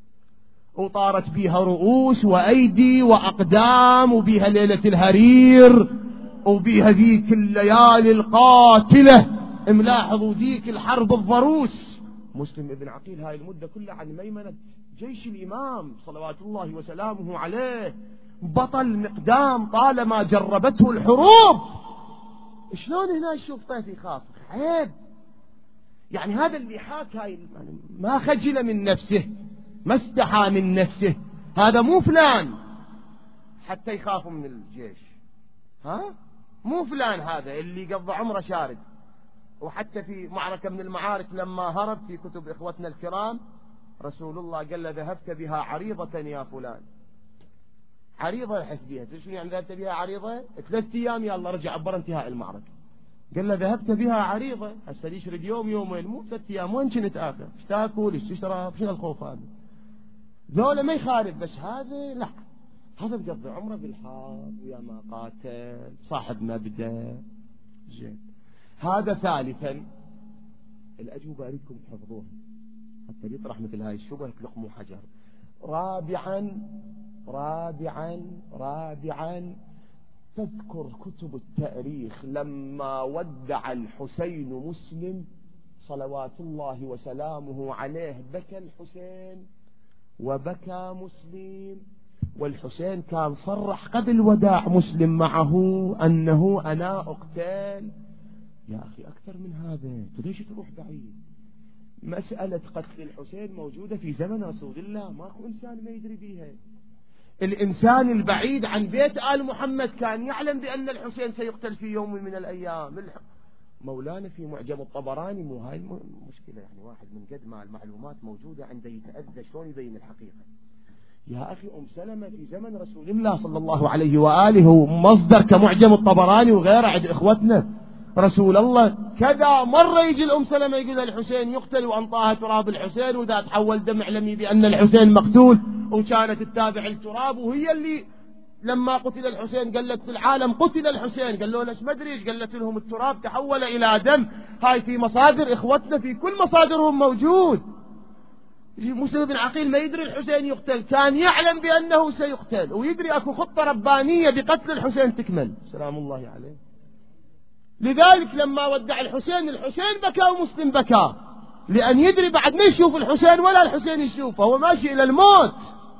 وطارت بيها رؤوس وأيدي وأقدام، وبيها ليلة الهرير، وبيها ذيك الليالي القاتلة، ملاحظوا ذيك الحرب الضروس. مسلم ابن عقيل هاي المدة كلها عن ميمنة جيش الإمام صلوات الله وسلامه عليه، بطل مقدام طالما جربته الحروب. شلون هنا يشوف طيف يخاف؟ عيب. يعني هذا اللي حاك هاي ما خجل من نفسه، ما استحى من نفسه، هذا مو فلان حتى يخافوا من الجيش، ها مو فلان هذا اللي قضى عمره شارد. وحتى في معركة من المعارك لما هرب في كتب إخوتنا الكرام، رسول الله قال له ذهبت بها عريضة يا فلان، عريضة الحس بها. شنو يعني ذهبت بها عريضة؟ 3 أيام يلا رجع عبر انتهاء المعركة. قال له ذهبت بها عريضة، هسه يشرد يوم يومين مو 3 أيام، وين كنت آخر؟ ايش تاكل ايش تشرب؟ شنو الخوف هذا؟ ذولا ما يخالف، بس هذا لا. هذا بقضي عمره بالحرب ويا ما قاتل صاحب مبدأ زين. هذا ثالثا. الأجوبة أريدكم تحفظوها حتى يطرح مثل هاي الشبهة تلقموا حجر. رابعا تذكر كتب التاريخ لما ودع الحسين مسلم صلوات الله وسلامه عليه بكى الحسين وبكى مسلم، والحسين كان صرح قبل وداع مسلم معه أنه أنا أقتل. يا أخي أكثر من هذا ليش تروح بعيد؟ مسألة قتل الحسين موجودة في زمن رسول الله، ماكو إنسان ما يدري بيها. الإنسان البعيد عن بيت آل محمد كان يعلم بأن الحسين سيقتل في يوم من الأيام. مولانا في معجم الطبراني، مو هاي المشكلة يعني، واحد من قد ما المعلومات موجودة عنده يتأذى شلون يبين الحقيقة. يا أخي سلمة في زمن رسول الله صلى الله عليه وآله مصدر كمعجم الطبراني وغيره عند إخوتنا. رسول الله كذا مرة يجي سلمة يقول الحسين يقتل وأنطاها تراب الحسين، وإذا تحول دم اعلمي بأن الحسين مقتول، وكانت تتابع التراب، وهي اللي لما قتل الحسين قالت في العالم قتل الحسين، قال له ليش ما ادري ايش، قالت لهم التراب تحول إلى دم. هاي في مصادر إخوتنا، في كل مصادرهم موجود. مسلم بن عقيل ما يدري الحسين يقتل، كان يعلم بأنه سيقتل ويدري أكو خطة ربانية بقتل الحسين تكمل سلام الله عليه. لذلك لما ودع الحسين بكى ومسلم بكى، لأن يدري بعد ما يشوف الحسين ولا الحسين يشوفه، هو ماشي إلى الموت.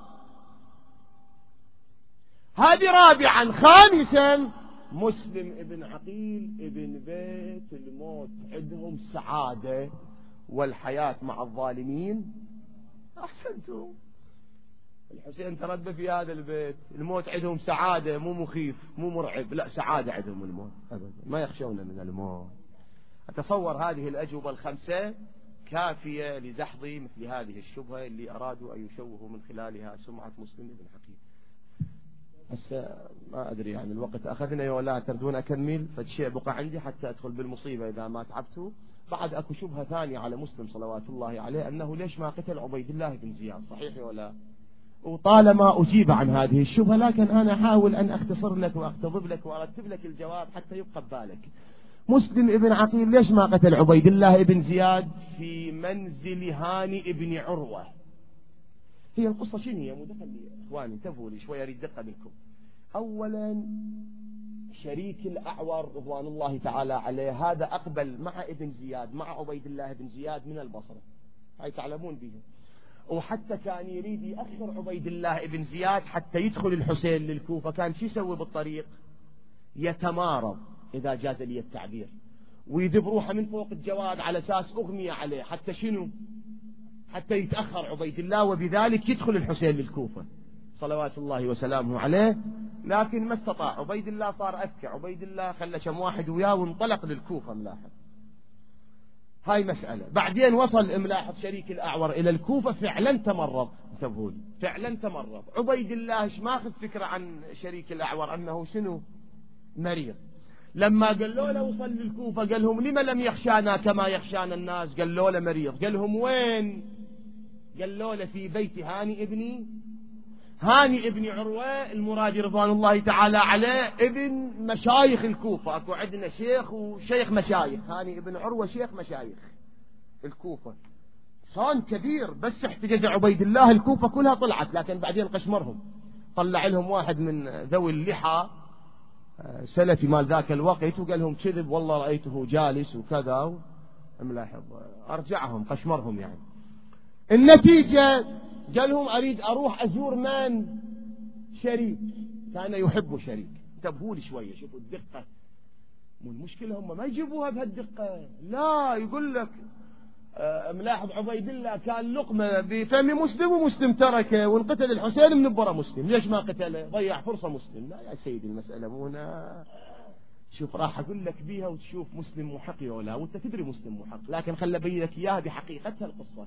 هذه رابعا. خامسا مسلم ابن عقيل ابن بيت الموت عندهم سعادة والحياة مع الظالمين. أحسنتم. الحسين تربى في هذا البيت، الموت عندهم سعادة، مو مخيف مو مرعب، لا سعادة عندهم الموت أبدا، ما يخشون من الموت. أتصور هذه الأجوبة الخمسة كافية لدحض مثل هذه الشبهة اللي أرادوا أن يشوهوا من خلالها سمعة مسلم ابن عقيل. هسه ما أدري يعني الوقت أخذنا ولا تردون أكمل، فالشيء بقى عندي حتى أدخل بالمصيبة إذا ما تعبتوا. بعد أكو شبهة ثانية على مسلم صلوات الله عليه، أنه ليش ما قتل عبيد الله بن زياد، صحيح ولا؟ وطالما أجيب عن هذه الشبهة، لكن أنا أحاول أن أختصر لك وأقتضب لك وأرتب لك الجواب حتى يبقى ببالك. مسلم ابن عقيل ليش ما قتل عبيد الله بن زياد في منزل هاني ابن عروة؟ هي القصة شنو هي؟ مدخل إخواني انتبهوا لي شوية، أريد دقة منكم. أولا شريك الأعور رضوان الله تعالى عليه هذا أقبل مع ابن زياد مع عبيد الله بن زياد من البصرة، هاي تعلمون به، وحتى كان يريد يأخر عبيد الله بن زياد حتى يدخل الحسين للكوفة. كان شو يسوي بالطريق؟ يتمارض إذا جاز لي التعبير، ويذب روحه من فوق الجواد على أساس أغمية عليه، حتى شنو؟ حتى يتأخر عبيد الله وبذلك يدخل الحسين للكوفة صلوات الله وسلامه عليه. لكن ما استطاع عبيد الله، صار أذكى عبيد الله، خلى كم واحد وياه وانطلق للكوفة ملاحظ. هاي مسألة. بعدين وصل ملاحظ شريك الأعور إلى الكوفة، فعلا تمرض، انتبهوا لي، فعلا تمرض. عبيد الله ايش ماخذ فكرة عن شريك الأعور أنه شنو؟ مريض. لما قالوا له وصل للكوفة قال لهم لما لم يخشانا كما يخشانا الناس؟ قالوا له مريض. قال لهم وين؟ قالوا له في بيت هاني ابن عروة المرادي رضوان الله تعالى عليه، ابن مشايخ الكوفة. اكو عندنا شيخ وشيخ مشايخ، هاني ابن عروة شيخ مشايخ الكوفة، صان كبير. بس احتجز عبيد الله الكوفة كلها طلعت، لكن بعدين قشمرهم، طلع لهم واحد من ذوي اللحى سلفي مال ذاك الوقت، وقال لهم كذب والله رأيته جالس وكذا، ملاحظ أرجعهم قشمرهم يعني. النتيجة قال لهم أريد أروح أزور من؟ شريك، كان يحب شريك. انتبهوا لي شوية، شوفوا الدقة، مو المشكلة هم ما يجيبوها بهالدقة، لا يقول لك ملاحظ عبيد الله كان لقمة بفم مسلم ومسلم تركه، وانقتل الحسين من برا مسلم، ليش ما قتله؟ ضيع فرصة مسلم. لا يا سيدي المسألة مو هنا. شوف راح أقول لك بيها وتشوف مسلم محق ولا، وانت تدري مسلم محق، لكن خل أبين لك إياها بحقيقتها القصة.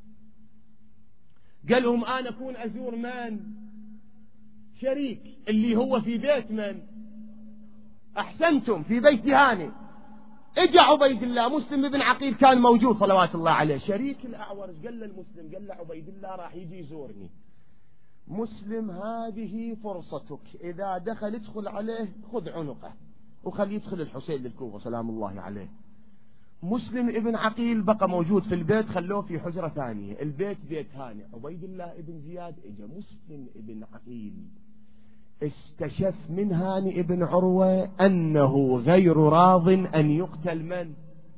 قال لهم أنا أكون أزور من؟ شريك، اللي هو في بيت من؟ أحسنتم، في بيت هاني. اجا عبيد الله، مسلم بن عقيل كان موجود صلوات الله عليه. شريك الأعور قال له المسلم، قال له عبيد الله راح يجي يزورني. مسلم هذه فرصتك، إذا دخل ادخل عليه خذ عنقه وخلي يدخل الحسين للكوفة سلام الله عليه. مسلم ابن عقيل بقى موجود في البيت، خلوه في حجرة ثانية، البيت بيت هانئ. عبيد الله ابن زياد اجا، مسلم ابن عقيل استشف من هانئ ابن عروة أنه غير راض أن يقتل من؟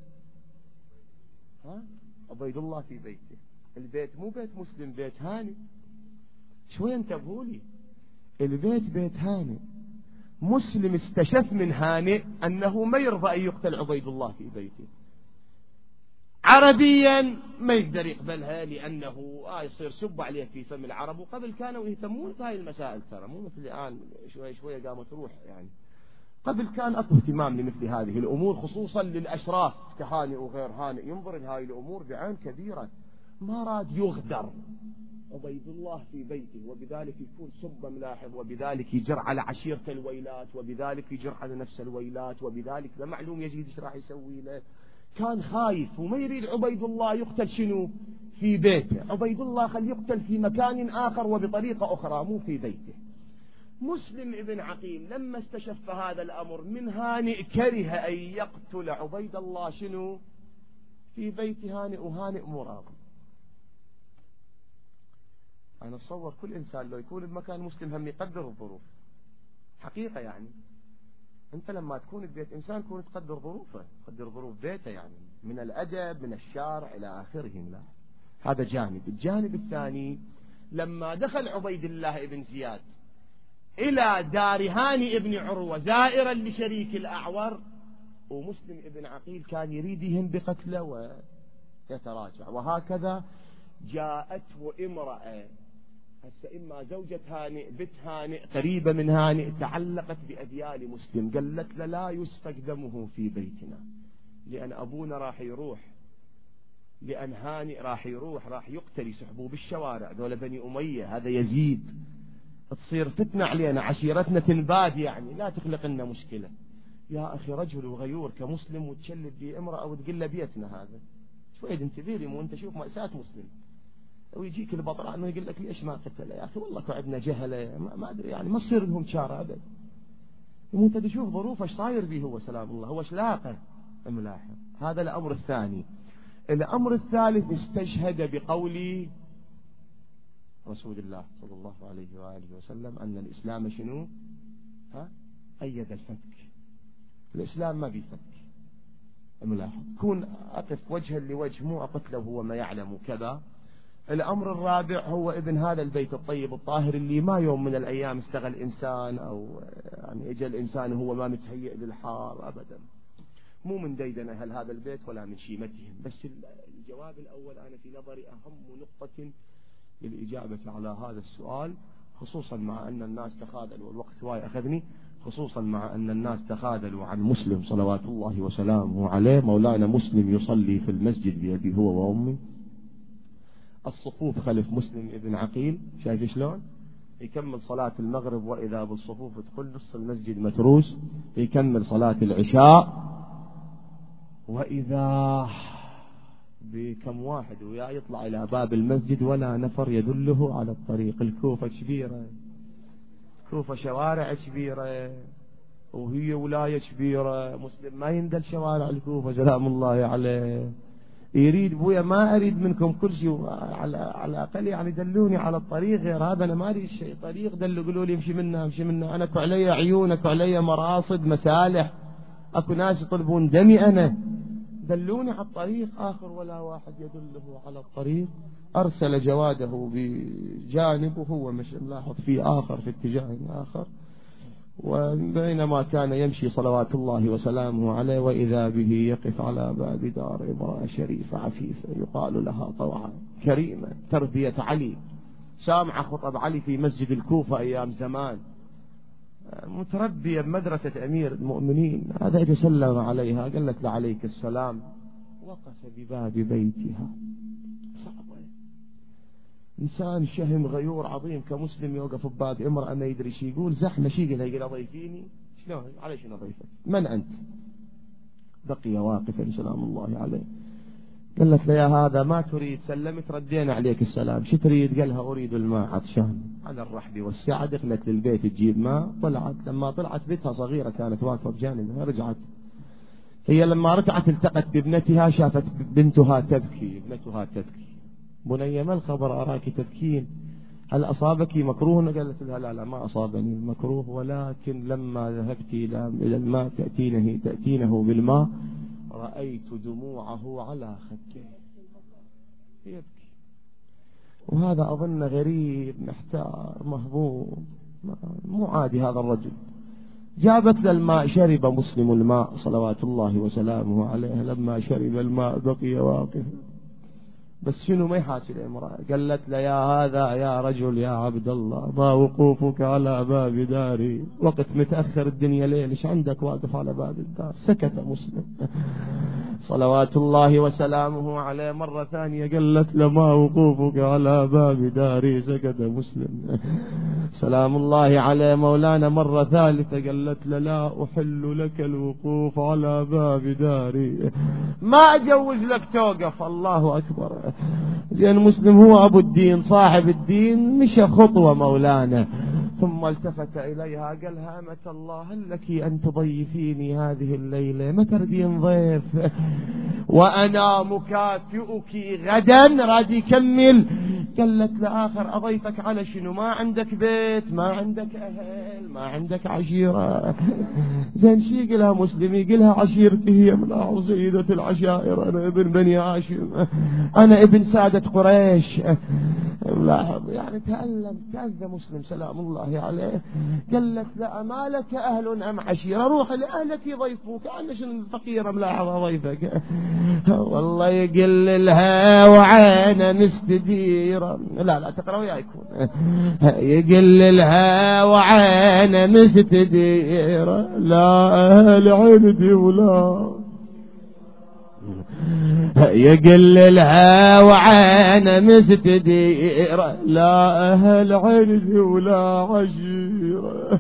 عبيد الله في بيته، البيت مو بيت مسلم، بيت هانئ. شوي انتبهوا لي، البيت بيت هانئ. مسلم استشف من هانئ أنه ما يرضى أن يقتل عبيد الله في بيته، عربيا ما يقدر يقبلها لأنه يصير سب عليه في فم العرب. وقبل كانوا يهتمون بهاي المسائل، ترى مو مثل الآن شوي شوي قامت تروح يعني. قبل كان أكو اهتمام لمثل هذه الأمور، خصوصا للأشراف كهانئ وغير هانئ، ينظر لهاي الأمور بعين كبيرة. ما راد يغدر عبيد الله في بيته، وبذلك يكون سب ملاحظ، وبذلك يجر على عشيرة الويلات، وبذلك يجر على نفس الويلات، وبذلك لا معلوم يزيد ايش راح يسوي له. كان خايف وما يريد عبيد الله يقتل شنو في بيته. عبيد الله خل يقتل في مكان آخر وبطريقة أخرى، مو في بيته. مسلم ابن عقيل لما استشف هذا الأمر من هانئ كره أن يقتل عبيد الله شنو في بيت هانئ، وهانئ مراض. أنا أتصور كل إنسان لو يكون بمكان مسلم هم يقدر الظروف حقيقة يعني. أنت لما تكون ببيت إنسان تكون تقدر ظروفه، تقدر ظروف بيته يعني، من الأدب من الشارع إلى آخره. لا هذا جانب. الجانب الثاني، لما دخل عبيد الله ابن زياد إلى دار هانئ ابن عروة زائرا لشريك الأعور، ومسلم ابن عقيل كان يريدهم بقتله ويتراجع، وهكذا جاءته امرأة هسه إما زوجة هانئ بنت هانئ قريبة من هانئ، تعلقت بأذيال مسلم، قالت له لا يسفك دمه في بيتنا، لأن أبونا راح يروح، لأن هانئ راح يروح، راح يقتل، يسحبوه بالشوارع دول بني أمية، هذا يزيد، تصير فتنة علينا، عشيرتنا تنباد يعني، لا تخلق لنا مشكلة. يا أخي رجل وغيور كمسلم وتشلد بامرأة وتقول له بيتنا هذا، شوية انتبه لي، مو أنت شوف مأساة مسلم. ويجيك البطران انه يقول لك ليش ما قتله يا اخي، والله قعدنا جهله ما ادري يعني، ما تصير لهم شارع ابد. وانت تشوف ظروفه ايش صاير به هو سلام الله، هو ايش لاقى ملاحظ. هذا الامر الثاني. الامر الثالث، استشهد بقول رسول الله صلى الله عليه واله وسلم ان الاسلام شنو ايد الفتك. الاسلام ما بيفك ملاحظ، كون اقف وجها لوجه، مو اقتله وهو ما يعلم كذا. الأمر الرابع هو ابن هذا البيت الطيب الطاهر، اللي ما يوم من الأيام استغل إنسان أو يعني إجا الإنسان هو ما متهيئ للحار أبدا، مو من ديدن أهل هذا البيت ولا من شيمتهم. بس الجواب الأول أنا في نظري أهم نقطة للإجابة على هذا السؤال، خصوصا مع أن الناس تخاذلوا، والوقت هواي أخذني، خصوصا مع أن الناس تخاذلوا عن مسلم صلوات الله وسلامه عليه. مولانا مسلم يصلي في المسجد بأبي هو وأمي، الصفوف خلف مسلم ابن عقيل، شايف شلون يكمل صلاة المغرب وإذا بالصفوف تدخل نص المسجد متروس، يكمل صلاة العشاء وإذا بكم واحد ويا يطلع إلى باب المسجد ولا نفر يدله على الطريق. الكوفة كبيرة، كوفة شوارع كبيرة وهي ولاية كبيرة، مسلم ما يندل شوارع الكوفة سلام الله عليه. يريد بويا ما أريد منكم كل شيء، على الأقل يعني دلوني على الطريق، غير هذا أنا ما أريد شيء. طريق دلوا قولوا لي امشي منها امشي منها، أنا أكو علي عيون، أكو علي مراصد مسالح، أكو ناس يطلبون دمي، أنا دلوني على الطريق آخر، ولا واحد يدله على الطريق. أرسل جواده بجانب وهو مش ملاحظ في آخر في اتجاه آخر، وبينما كان يمشي صلوات الله وسلامه عليه وإذا به يقف على باب دار امرأة شريفة عفيفة يقال لها طوعا كريمة، تربية علي، سامعة خطب علي في مسجد الكوفة أيام زمان، متربية بمدرسة أمير المؤمنين. هذا يتسلم عليها، قالت له عليك السلام، وقف بباب بيتها. صعبة، إنسان شهم غيور عظيم كمسلم يوقف بباب امرأة ما يدري شي يقول، زحمة شي يقول ضيفيني، شلون علي شنو ضيفك، من أنت؟ بقي واقفا سلام الله عليه. قالت له يا هذا ما تريد؟ سلمت ردينا عليك السلام، شو تريد؟ قالها أريد الماء عطشان. على الرحب والسعة دخلت للبيت تجيب ماء. طلعت، لما طلعت بيتها صغيرة كانت واقفة بجانبها، رجعت. هي لما رجعت التقت بابنتها، شافت بنتها تبكي. ابنتها تبكي. بني ما الخبر أراك تبكين؟ هل أصابك مكروه؟ قالت لها لا ما أصابني المكروه، ولكن لما ذهبت إلى الماء تأتينه بالماء رأيت دموعه على خديه يبكي. وهذا أظن غريب، محتار، مهبوب، مو عادي هذا الرجل. جابت للماء، شرب مسلم الماء صلوات الله وسلامه عليه. لما شرب الماء بقي واقف، بس شنو ما يحاكي الامرأة. قالت له يا هذا يا رجل يا عبد الله، ما وقوفك على باب داري؟ وقت متأخر الدنيا ليل، ايش عندك واقف على باب الدار؟ سكت مسلم صلوات الله وسلامه عليه. مرة ثانية قالت له ما وقوفك على باب داري؟ سكت مسلم سلام الله عليه مولانا. مرة ثالثة قالت له لا أحل لك الوقوف على باب داري، ما أجوز لك توقف. الله أكبر. زين مسلم هو أبو الدين صاحب الدين، مشى خطوة مولانا، ثم التفت إليها قالها أمة الله هل لك أن تضيفيني هذه الليلة؟ ما تردين ضيف؟ وأنا مكافئك غدا. راد يكمل. قالت لآخر أضيفك على شنو؟ ما عندك بيت، ما عندك أهل، ما عندك عشيرة. زين شي يقولها مسلم؟ يقولها عشيرتي هي من سيدة العشائر، أنا ابن بني هاشم، أنا ابن سادة قريش. لاحظ يعني تأذى مسلم سلام الله عليه. قالت لا ما لك أهل أم عشيرة؟ روح لأهلك يضيفوك، أنا شنو الفقيرة ملاحظة ضيفك؟ والله يقللها وعينه مستديرة. لا تقرأ وياكم. يقللها وعينه مستديرة، لا أهل عندي ولا يقللها وعينه مستديرة، لا أهل عندي ولا عشيرة.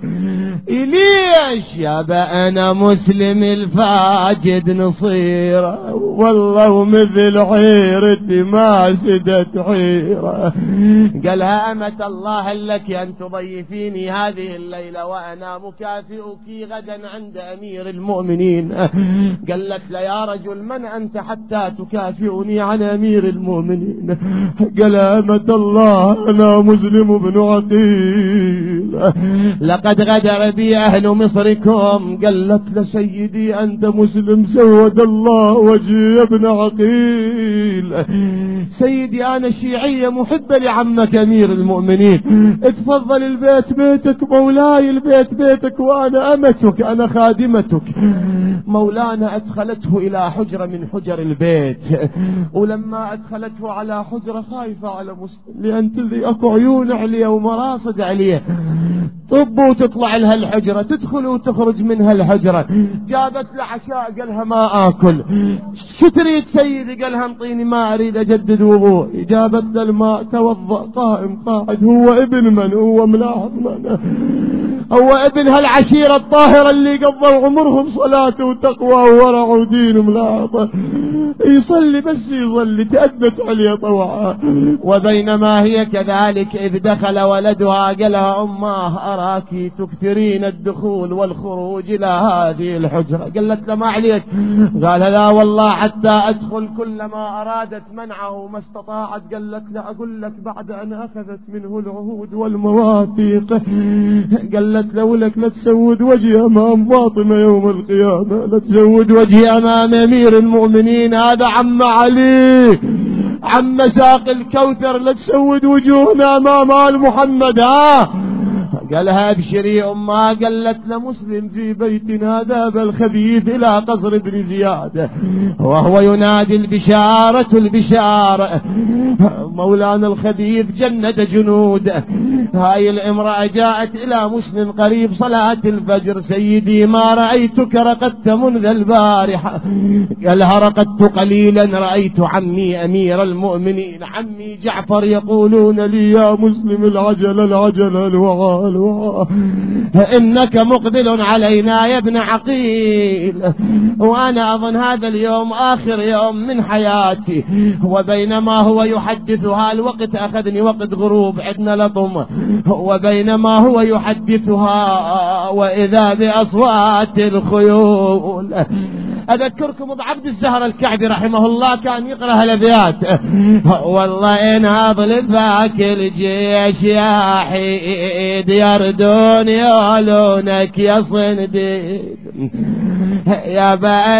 ليش يابا أنا مسلم الفاجد نصيرة، والله ومثل عيرتي ما سدت عيرة. قالها أمة الله لك أن تضيفيني هذه الليلة وأنا مكافئك غدا عند أمير المؤمنين. قالت لا يا رجل من أنت حتى تكافئني عن أمير المؤمنين؟ قال أمة الله أنا مسلم بن عقيل، لقد غدر بي أهل مصركم. قالت لسيدي أنت مسلم سود الله وجهي يا ابن عقيل. سيدي أنا شيعية محبة لعمك أمير المؤمنين، اتفضل البيت بيتك مولاي، البيت بيتك وأنا أمتك، أنا خادمتك. مولانا أدخلته إلى حجرة من حجر البيت، ولما أدخلته على حجرة خايفة على مسلم لأن تلي أكو عيون عليه ومراصد عليه، طب وتطلع لها الحجرة، تدخل وتخرج منها الحجرة. جابت له عشاء قالها ما آكل. شو تريد سيدي؟ قالها انطيني ما أريد أجدد وضوء. جابت له الماء توضأ قائم قاعد. هو ابن من؟ هو ملاحظ من؟ هو ابن هالعشيرة الطاهرة اللي قضوا عمرهم صلاة وتقوى وورع ودين ملاحظة. يصلي بس يصلي، تأدت عليه طوعا. وبينما هي كذلك إذ دخل ولدها قالها أماه أراك تكثرين الدخول والخروج إلى هذه الحجرة. قالت له ما عليك؟ قال لا والله حتى أدخل كلما أرادت منعه ما استطاعت. قالت لا أقول لك بعد أن أخذت منه العهود والمواثيق. قالت له لك لا تسود وجهي أمام فاطمة يوم القيامة، لا تسود وجهي أمام أمير المؤمنين، هذا عم علي عم ساق الكوثر، لا تسود وجوهنا أمام آل محمد. قالها ابشري أمها. قالت لمسلم في بيتنا ذهب الخبيث إلى قصر ابن زياد وهو ينادي البشارة البشارة. مولانا الخبيث جند جنوده. هاي الامرأة جاءت إلى مسلم قريب صلاة الفجر. سيدي ما رأيتك رقدت منذ البارحة. قالها رقدت قليلا، رأيت عمي أمير المؤمنين عمي جعفر يقولون لي يا مسلم العجل العجل الوغال إنك مقبل علينا يا ابن عقيل، وأنا أظن هذا اليوم آخر يوم من حياتي. وبينما هو يحدثها، الوقت أخذني وقت غروب، عدنا لطم، وبينما هو يحدثها وإذا بأصوات الخيول. أذكركم بعبد الزهر الكعبي رحمه الله كان يقرأ الأبيات: والله إنهض لذاك الجيش يا حيد يردون يولونك يا صنديد، يا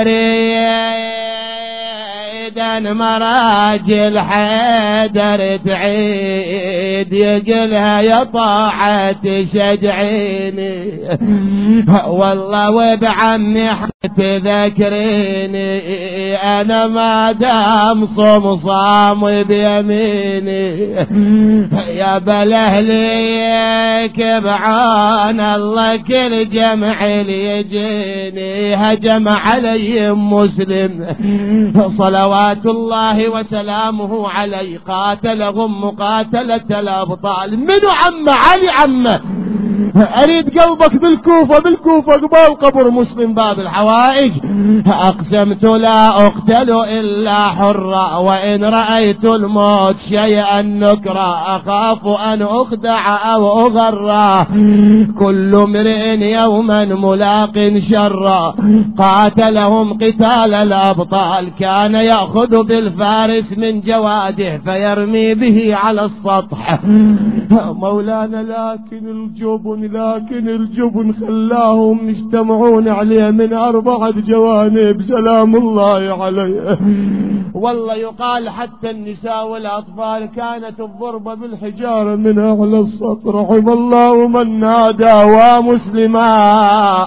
بريدا مراجل حيدر تعيد، يقلها يا طاعة شجعيني، والله وبعمي تذكريني أنا ما دام صمصام بيميني، يا بلهلي كبعان الله كل جمع يجيني، هجم علي مسلم صلوات الله وسلامه عليه، قاتلهم مقاتلة الأبطال. منو عم علي عمه؟ أريد قلبك بالكوفة، بالكوفة قبال قبر مسلم باب الحوائج. أقسمت لا أقتل إلا حرا، وإن رأيت الموت شيئا نكرا، أخاف أن أخدع أو أغرى، كل امرئ يوما ملاق شرا، قاتلهم قتال الأبطال، كان يأخذ بالفارس من جواده فيرمي به على السطح. مولانا لكن الجبن خلاهم يجتمعون عليه من 4 جوانب سلام الله عليه. والله يقال حتى النساء والأطفال كانت الضربة بالحجارة من أعلى السطح. رحم الله من نادى ومسلما،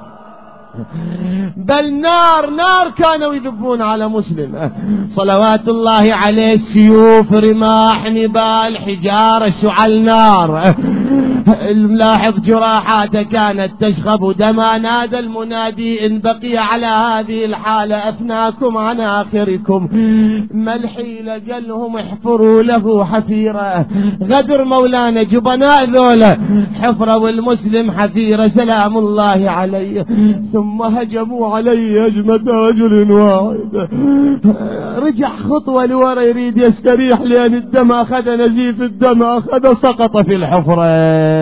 بل نار كانوا يذبون على مسلم صلوات الله عليه، سيوف رماح نبال حجارة شعل نار. الملاحظ جراحاته كانت تشخب دما، نادى المنادي إن بقي على هذه الحالة أفناكم عن آخركم، ما الحيلة؟ قالهم احفروا له حفيرة. غدر مولانا جبناء ذولا، حفرة والمسلم حفيرة سلام الله عليه. ثم هجموا علي هجمة رجل واحد، رجع خطوة لورا يريد يستريح لأن الدم أخذ، نزيف الدم أخذ، سقط في الحفرة.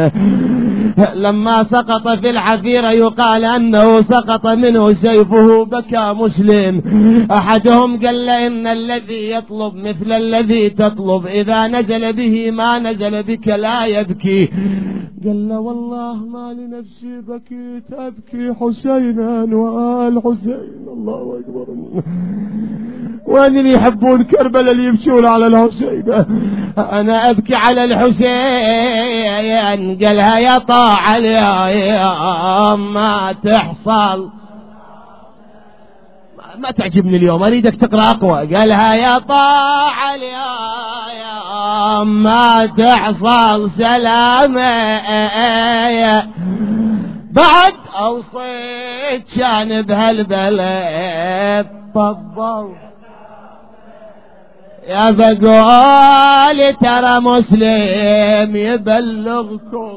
لما سقط في الحفيرة يقال أنه سقط منه سيفه، بكى مسلم. أحدهم قال له إن الذي يطلب مثل الذي تطلب، إذا نزل به ما نزل بك لا يبكي. قال له والله ما لنفسي بكيت، أبكي حسينا وآل حسين. الله أكبر. وين اللي يحبون كربلاء اللي يمشون على الحسين؟ أنا أبكي على الحسين. قالها يا طاعة اليوم ما تحصل، ما تعجبني اليوم، أريدك تقرأ أقوى. قالها يا طاعة اليوم ما تحصل سلامة، بعد أوصيت كان بهالبلد طبوا يا بقول ترى مسلم يبلغكم.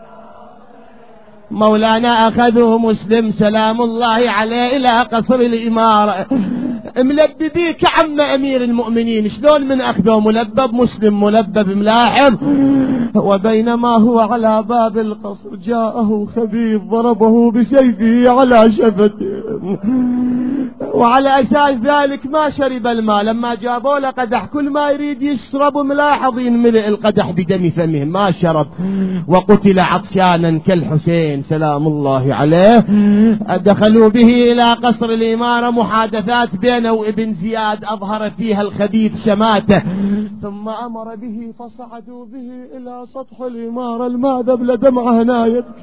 مولانا أخذوا مسلم سلام الله عليه إلى قصر الإمارة، ملببيه كعم أمير المؤمنين. شلون من أخذوا ملبب؟ مسلم ملبب ملاحظ. وبينما هو على باب القصر جاءه خبيث ضربه بسيفه على شفته، وعلى أساس ذلك ما شرب الماء. لما جابوا له قدح كل ما يريد يشرب ملاحظين ملئ القدح بدم فمه ما شرب، وقتل عطشانا كالحسين سلام الله عليه. دخلوا به إلى قصر الإمارة، محادثات بينه وابن زياد أظهر فيها الخبيث شماته، ثم أمر به فصعدوا به إلى سطح الإمارة. الماذب لدمعه هنا يبكي.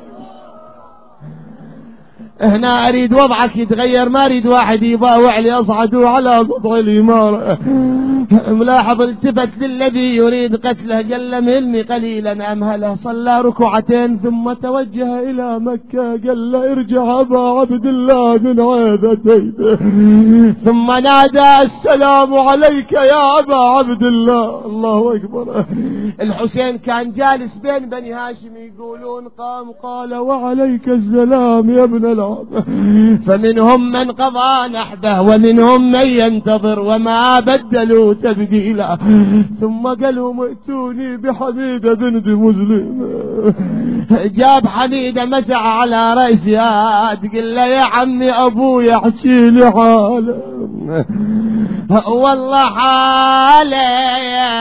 هنا أريد وضعك يتغير، ما أريد واحد يباوع لي. أصعدوا على سطح الإمارة، ملاحظ التفت للذي يريد قتله قال له مهلني قليلا أمهله. صلى ركعتين ثم توجه إلى مكة قال له ارجع أبا عبد الله من عيدتيته. ثم نادى السلام عليك يا أبا عبد الله. الله أكبر. الحسين كان جالس بين بني هاشم يقولون قام قال وعليك السلام يا ابن العم. فمنهم من قضى نحبه ومنهم من ينتظر وما بدلوا تبديلا. ثم قالوا ائتوني بحميدة بنت مسلم. جاب حميدة مسع على رأسها تقول له يا عمي أبوي احكي لي حاله. والله حاله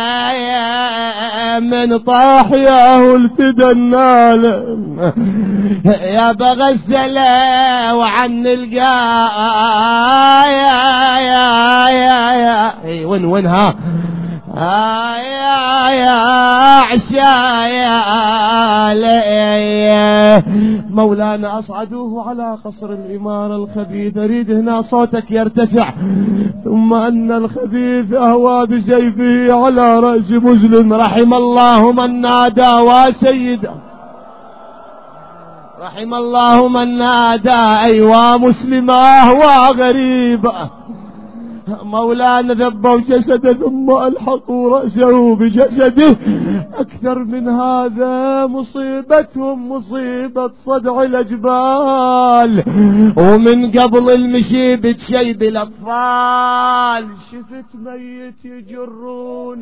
من طاح يا ولد الناله يا بغسله وعن القاء يا وينها يا عشايا مولانا أصعدوه على قصر الإمارة الخبيث. أريد هنا صوتك يرتفع. ثم أن الخبيث أهوى بسيفه على رأس مسلم. رحم الله من نادى وسيدا. رحم الله من نادى أيوا مسلمة وغريبة. مولانا ذبوا جسده ثم ألحقوا رأسه بجسده. أكثر من هذا مصيبتهم مصيبة صدع الأجبال. ومن قبل المشي بتشيب الأطفال. شفت ميت يجرون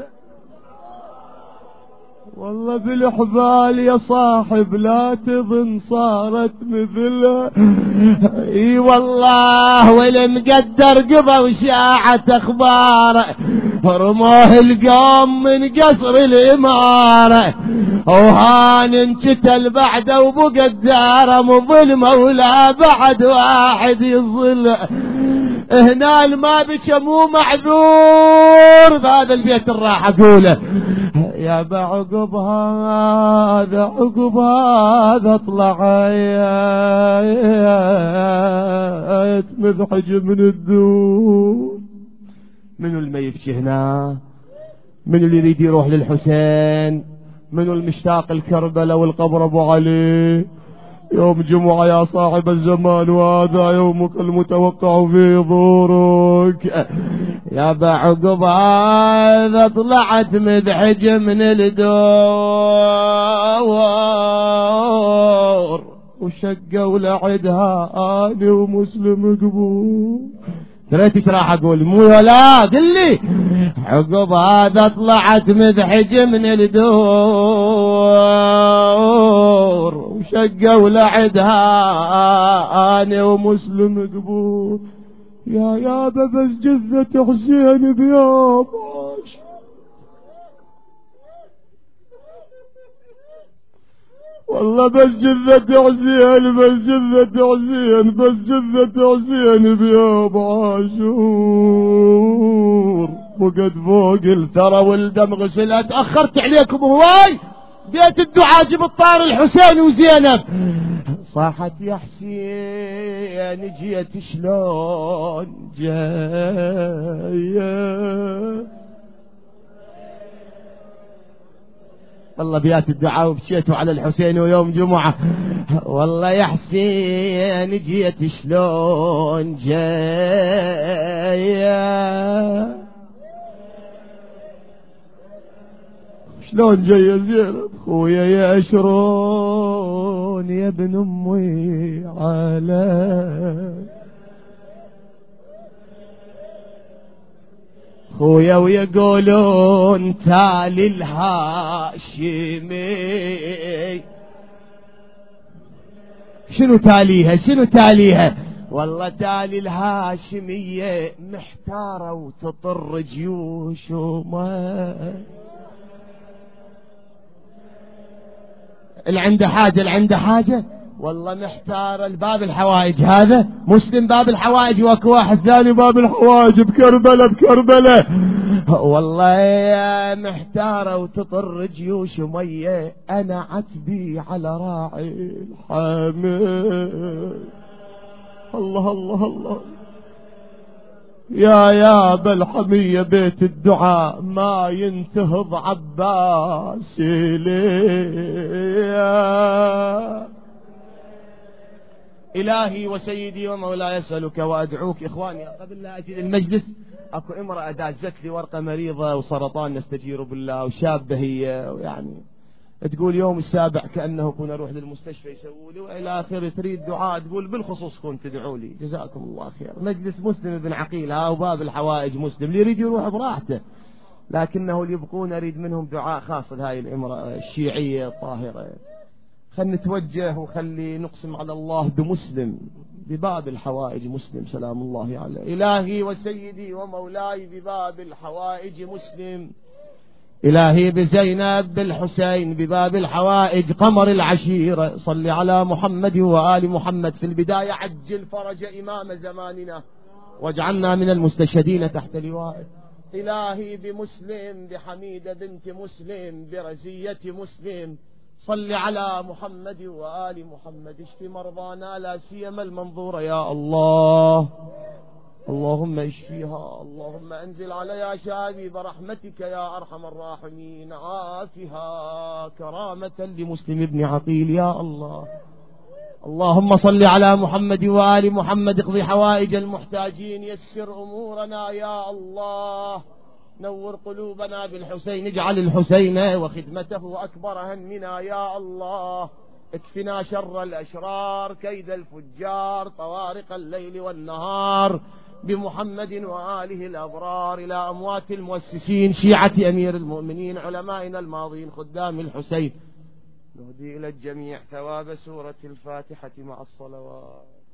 والله بالحبال يا صاحب لا تظن صارت مثلها. اي والله والمقدر قضى وشاعت اخباره. رموه القوم من قصر الاماره وهان انقتل بعده وبقى الدار مظلمه ولا بعد واحد يظل. هنا ما بك مو معذور. بهذا البيت الراح اقوله يا بعقب هذا عقب هذا طلع مذحج من الدور. منو الميبكي هنا؟ منو اللي يريد يروح للحسين؟ منو المشتاق الكربلاء والقبر ابو علي؟ يوم جمعة يا صاحب الزمان وهذا يومك المتوقع في ظهورك. يا بعقب هذا طلعت مدحج من الدور وشقوا لعدها اني ومسلم قبور. دريت ايش راح اقول مو ولا قل لي. عقب هذا طلعت مدحج من الدور وشقوا لعدها اني ومسلم قبور. يا بس جثة حسين بياب عاش. والله بس جثة حسين بس جثة حسين بس جثة حسين بياب عاشور. وقد فوق الثرى والدم غسلها. تأخرت عليكم هواي. بيت الدعاء جب الطار الحسين وزينب. صاحت يا حسين جيت شلون جايه. والله بيات الدعاء وبشيتوا على الحسين ويوم جمعة. والله يا حسين جيت شلون جايه. شلون جاي زينب خويا يا شرون يا ابن امي على خويا ويقولون تالي الهاشمي. شنو تاليها شنو تاليها؟ والله تالي الهاشمية محتارة وتطر جيوش وما اللي عنده حاجة اللي عنده حاجة. والله محتار الباب الحوائج هذا مسلم باب الحوائج واكو واحد ثاني باب الحوائج بكربلة. والله يا محتارة وتطر جيوش مية. انا عتبي على راعي الحامل. الله الله الله يا بالحمية بيت الدعاء ما ينتهض عباس ليه. إلهي وسيدي ومولاي أسألك وأدعوك. إخواني قبل لا أجي المجلس أكو امرأة دازت لي ورقة مريضة وسرطان نستجير بالله وشابة هي، ويعني تقول يوم السابع كأنه كنا أروح للمستشفى يسووا لي وإلى آخره، تريد دعاء تقول بالخصوص كنت تدعوا لي. جزاكم الله خير. مجلس مسلم بن عقيل ها، وباب الحوائج مسلم، اللي يريد يروح براحته، لكنه اللي يبقون أريد منهم دعاء خاص لهاي الامرأة الشيعية الطاهرة. خل نتوجه وخلي نقسم على الله بمسلم بباب الحوائج مسلم سلام الله عليه. إلهي وسيدي ومولاي بباب الحوائج مسلم. إلهي بزينب بالحسين بباب الحوائج قمر العشيرة. صل على محمد وآل محمد. في البداية عجل فرج إمام زماننا واجعلنا من المستشهدين تحت لوائه. إلهي بمسلم بحميدة بنت مسلم برزية مسلم. صل على محمد وآل محمد. اشف مرضانا لا سيما المنظورة يا الله. اللهم اشفيها. اللهم انزل عليها شابيب رحمتك يا أرحم الراحمين. عافها كرامة لمسلم بن عقيل يا الله. اللهم صل على محمد وآل محمد. اقضي حوائج المحتاجين. يسر أمورنا يا الله. نور قلوبنا بالحسين. اجعل الحسين وخدمته أكبر همنا يا الله. اكفنا شر الأشرار كيد الفجار طوارق الليل والنهار بمحمد وآله الأبرار. إلى أموات المؤسسين شيعة أمير المؤمنين علمائنا الماضين خدام الحسين نهدي إلى الجميع ثواب سورة الفاتحة مع الصلوات.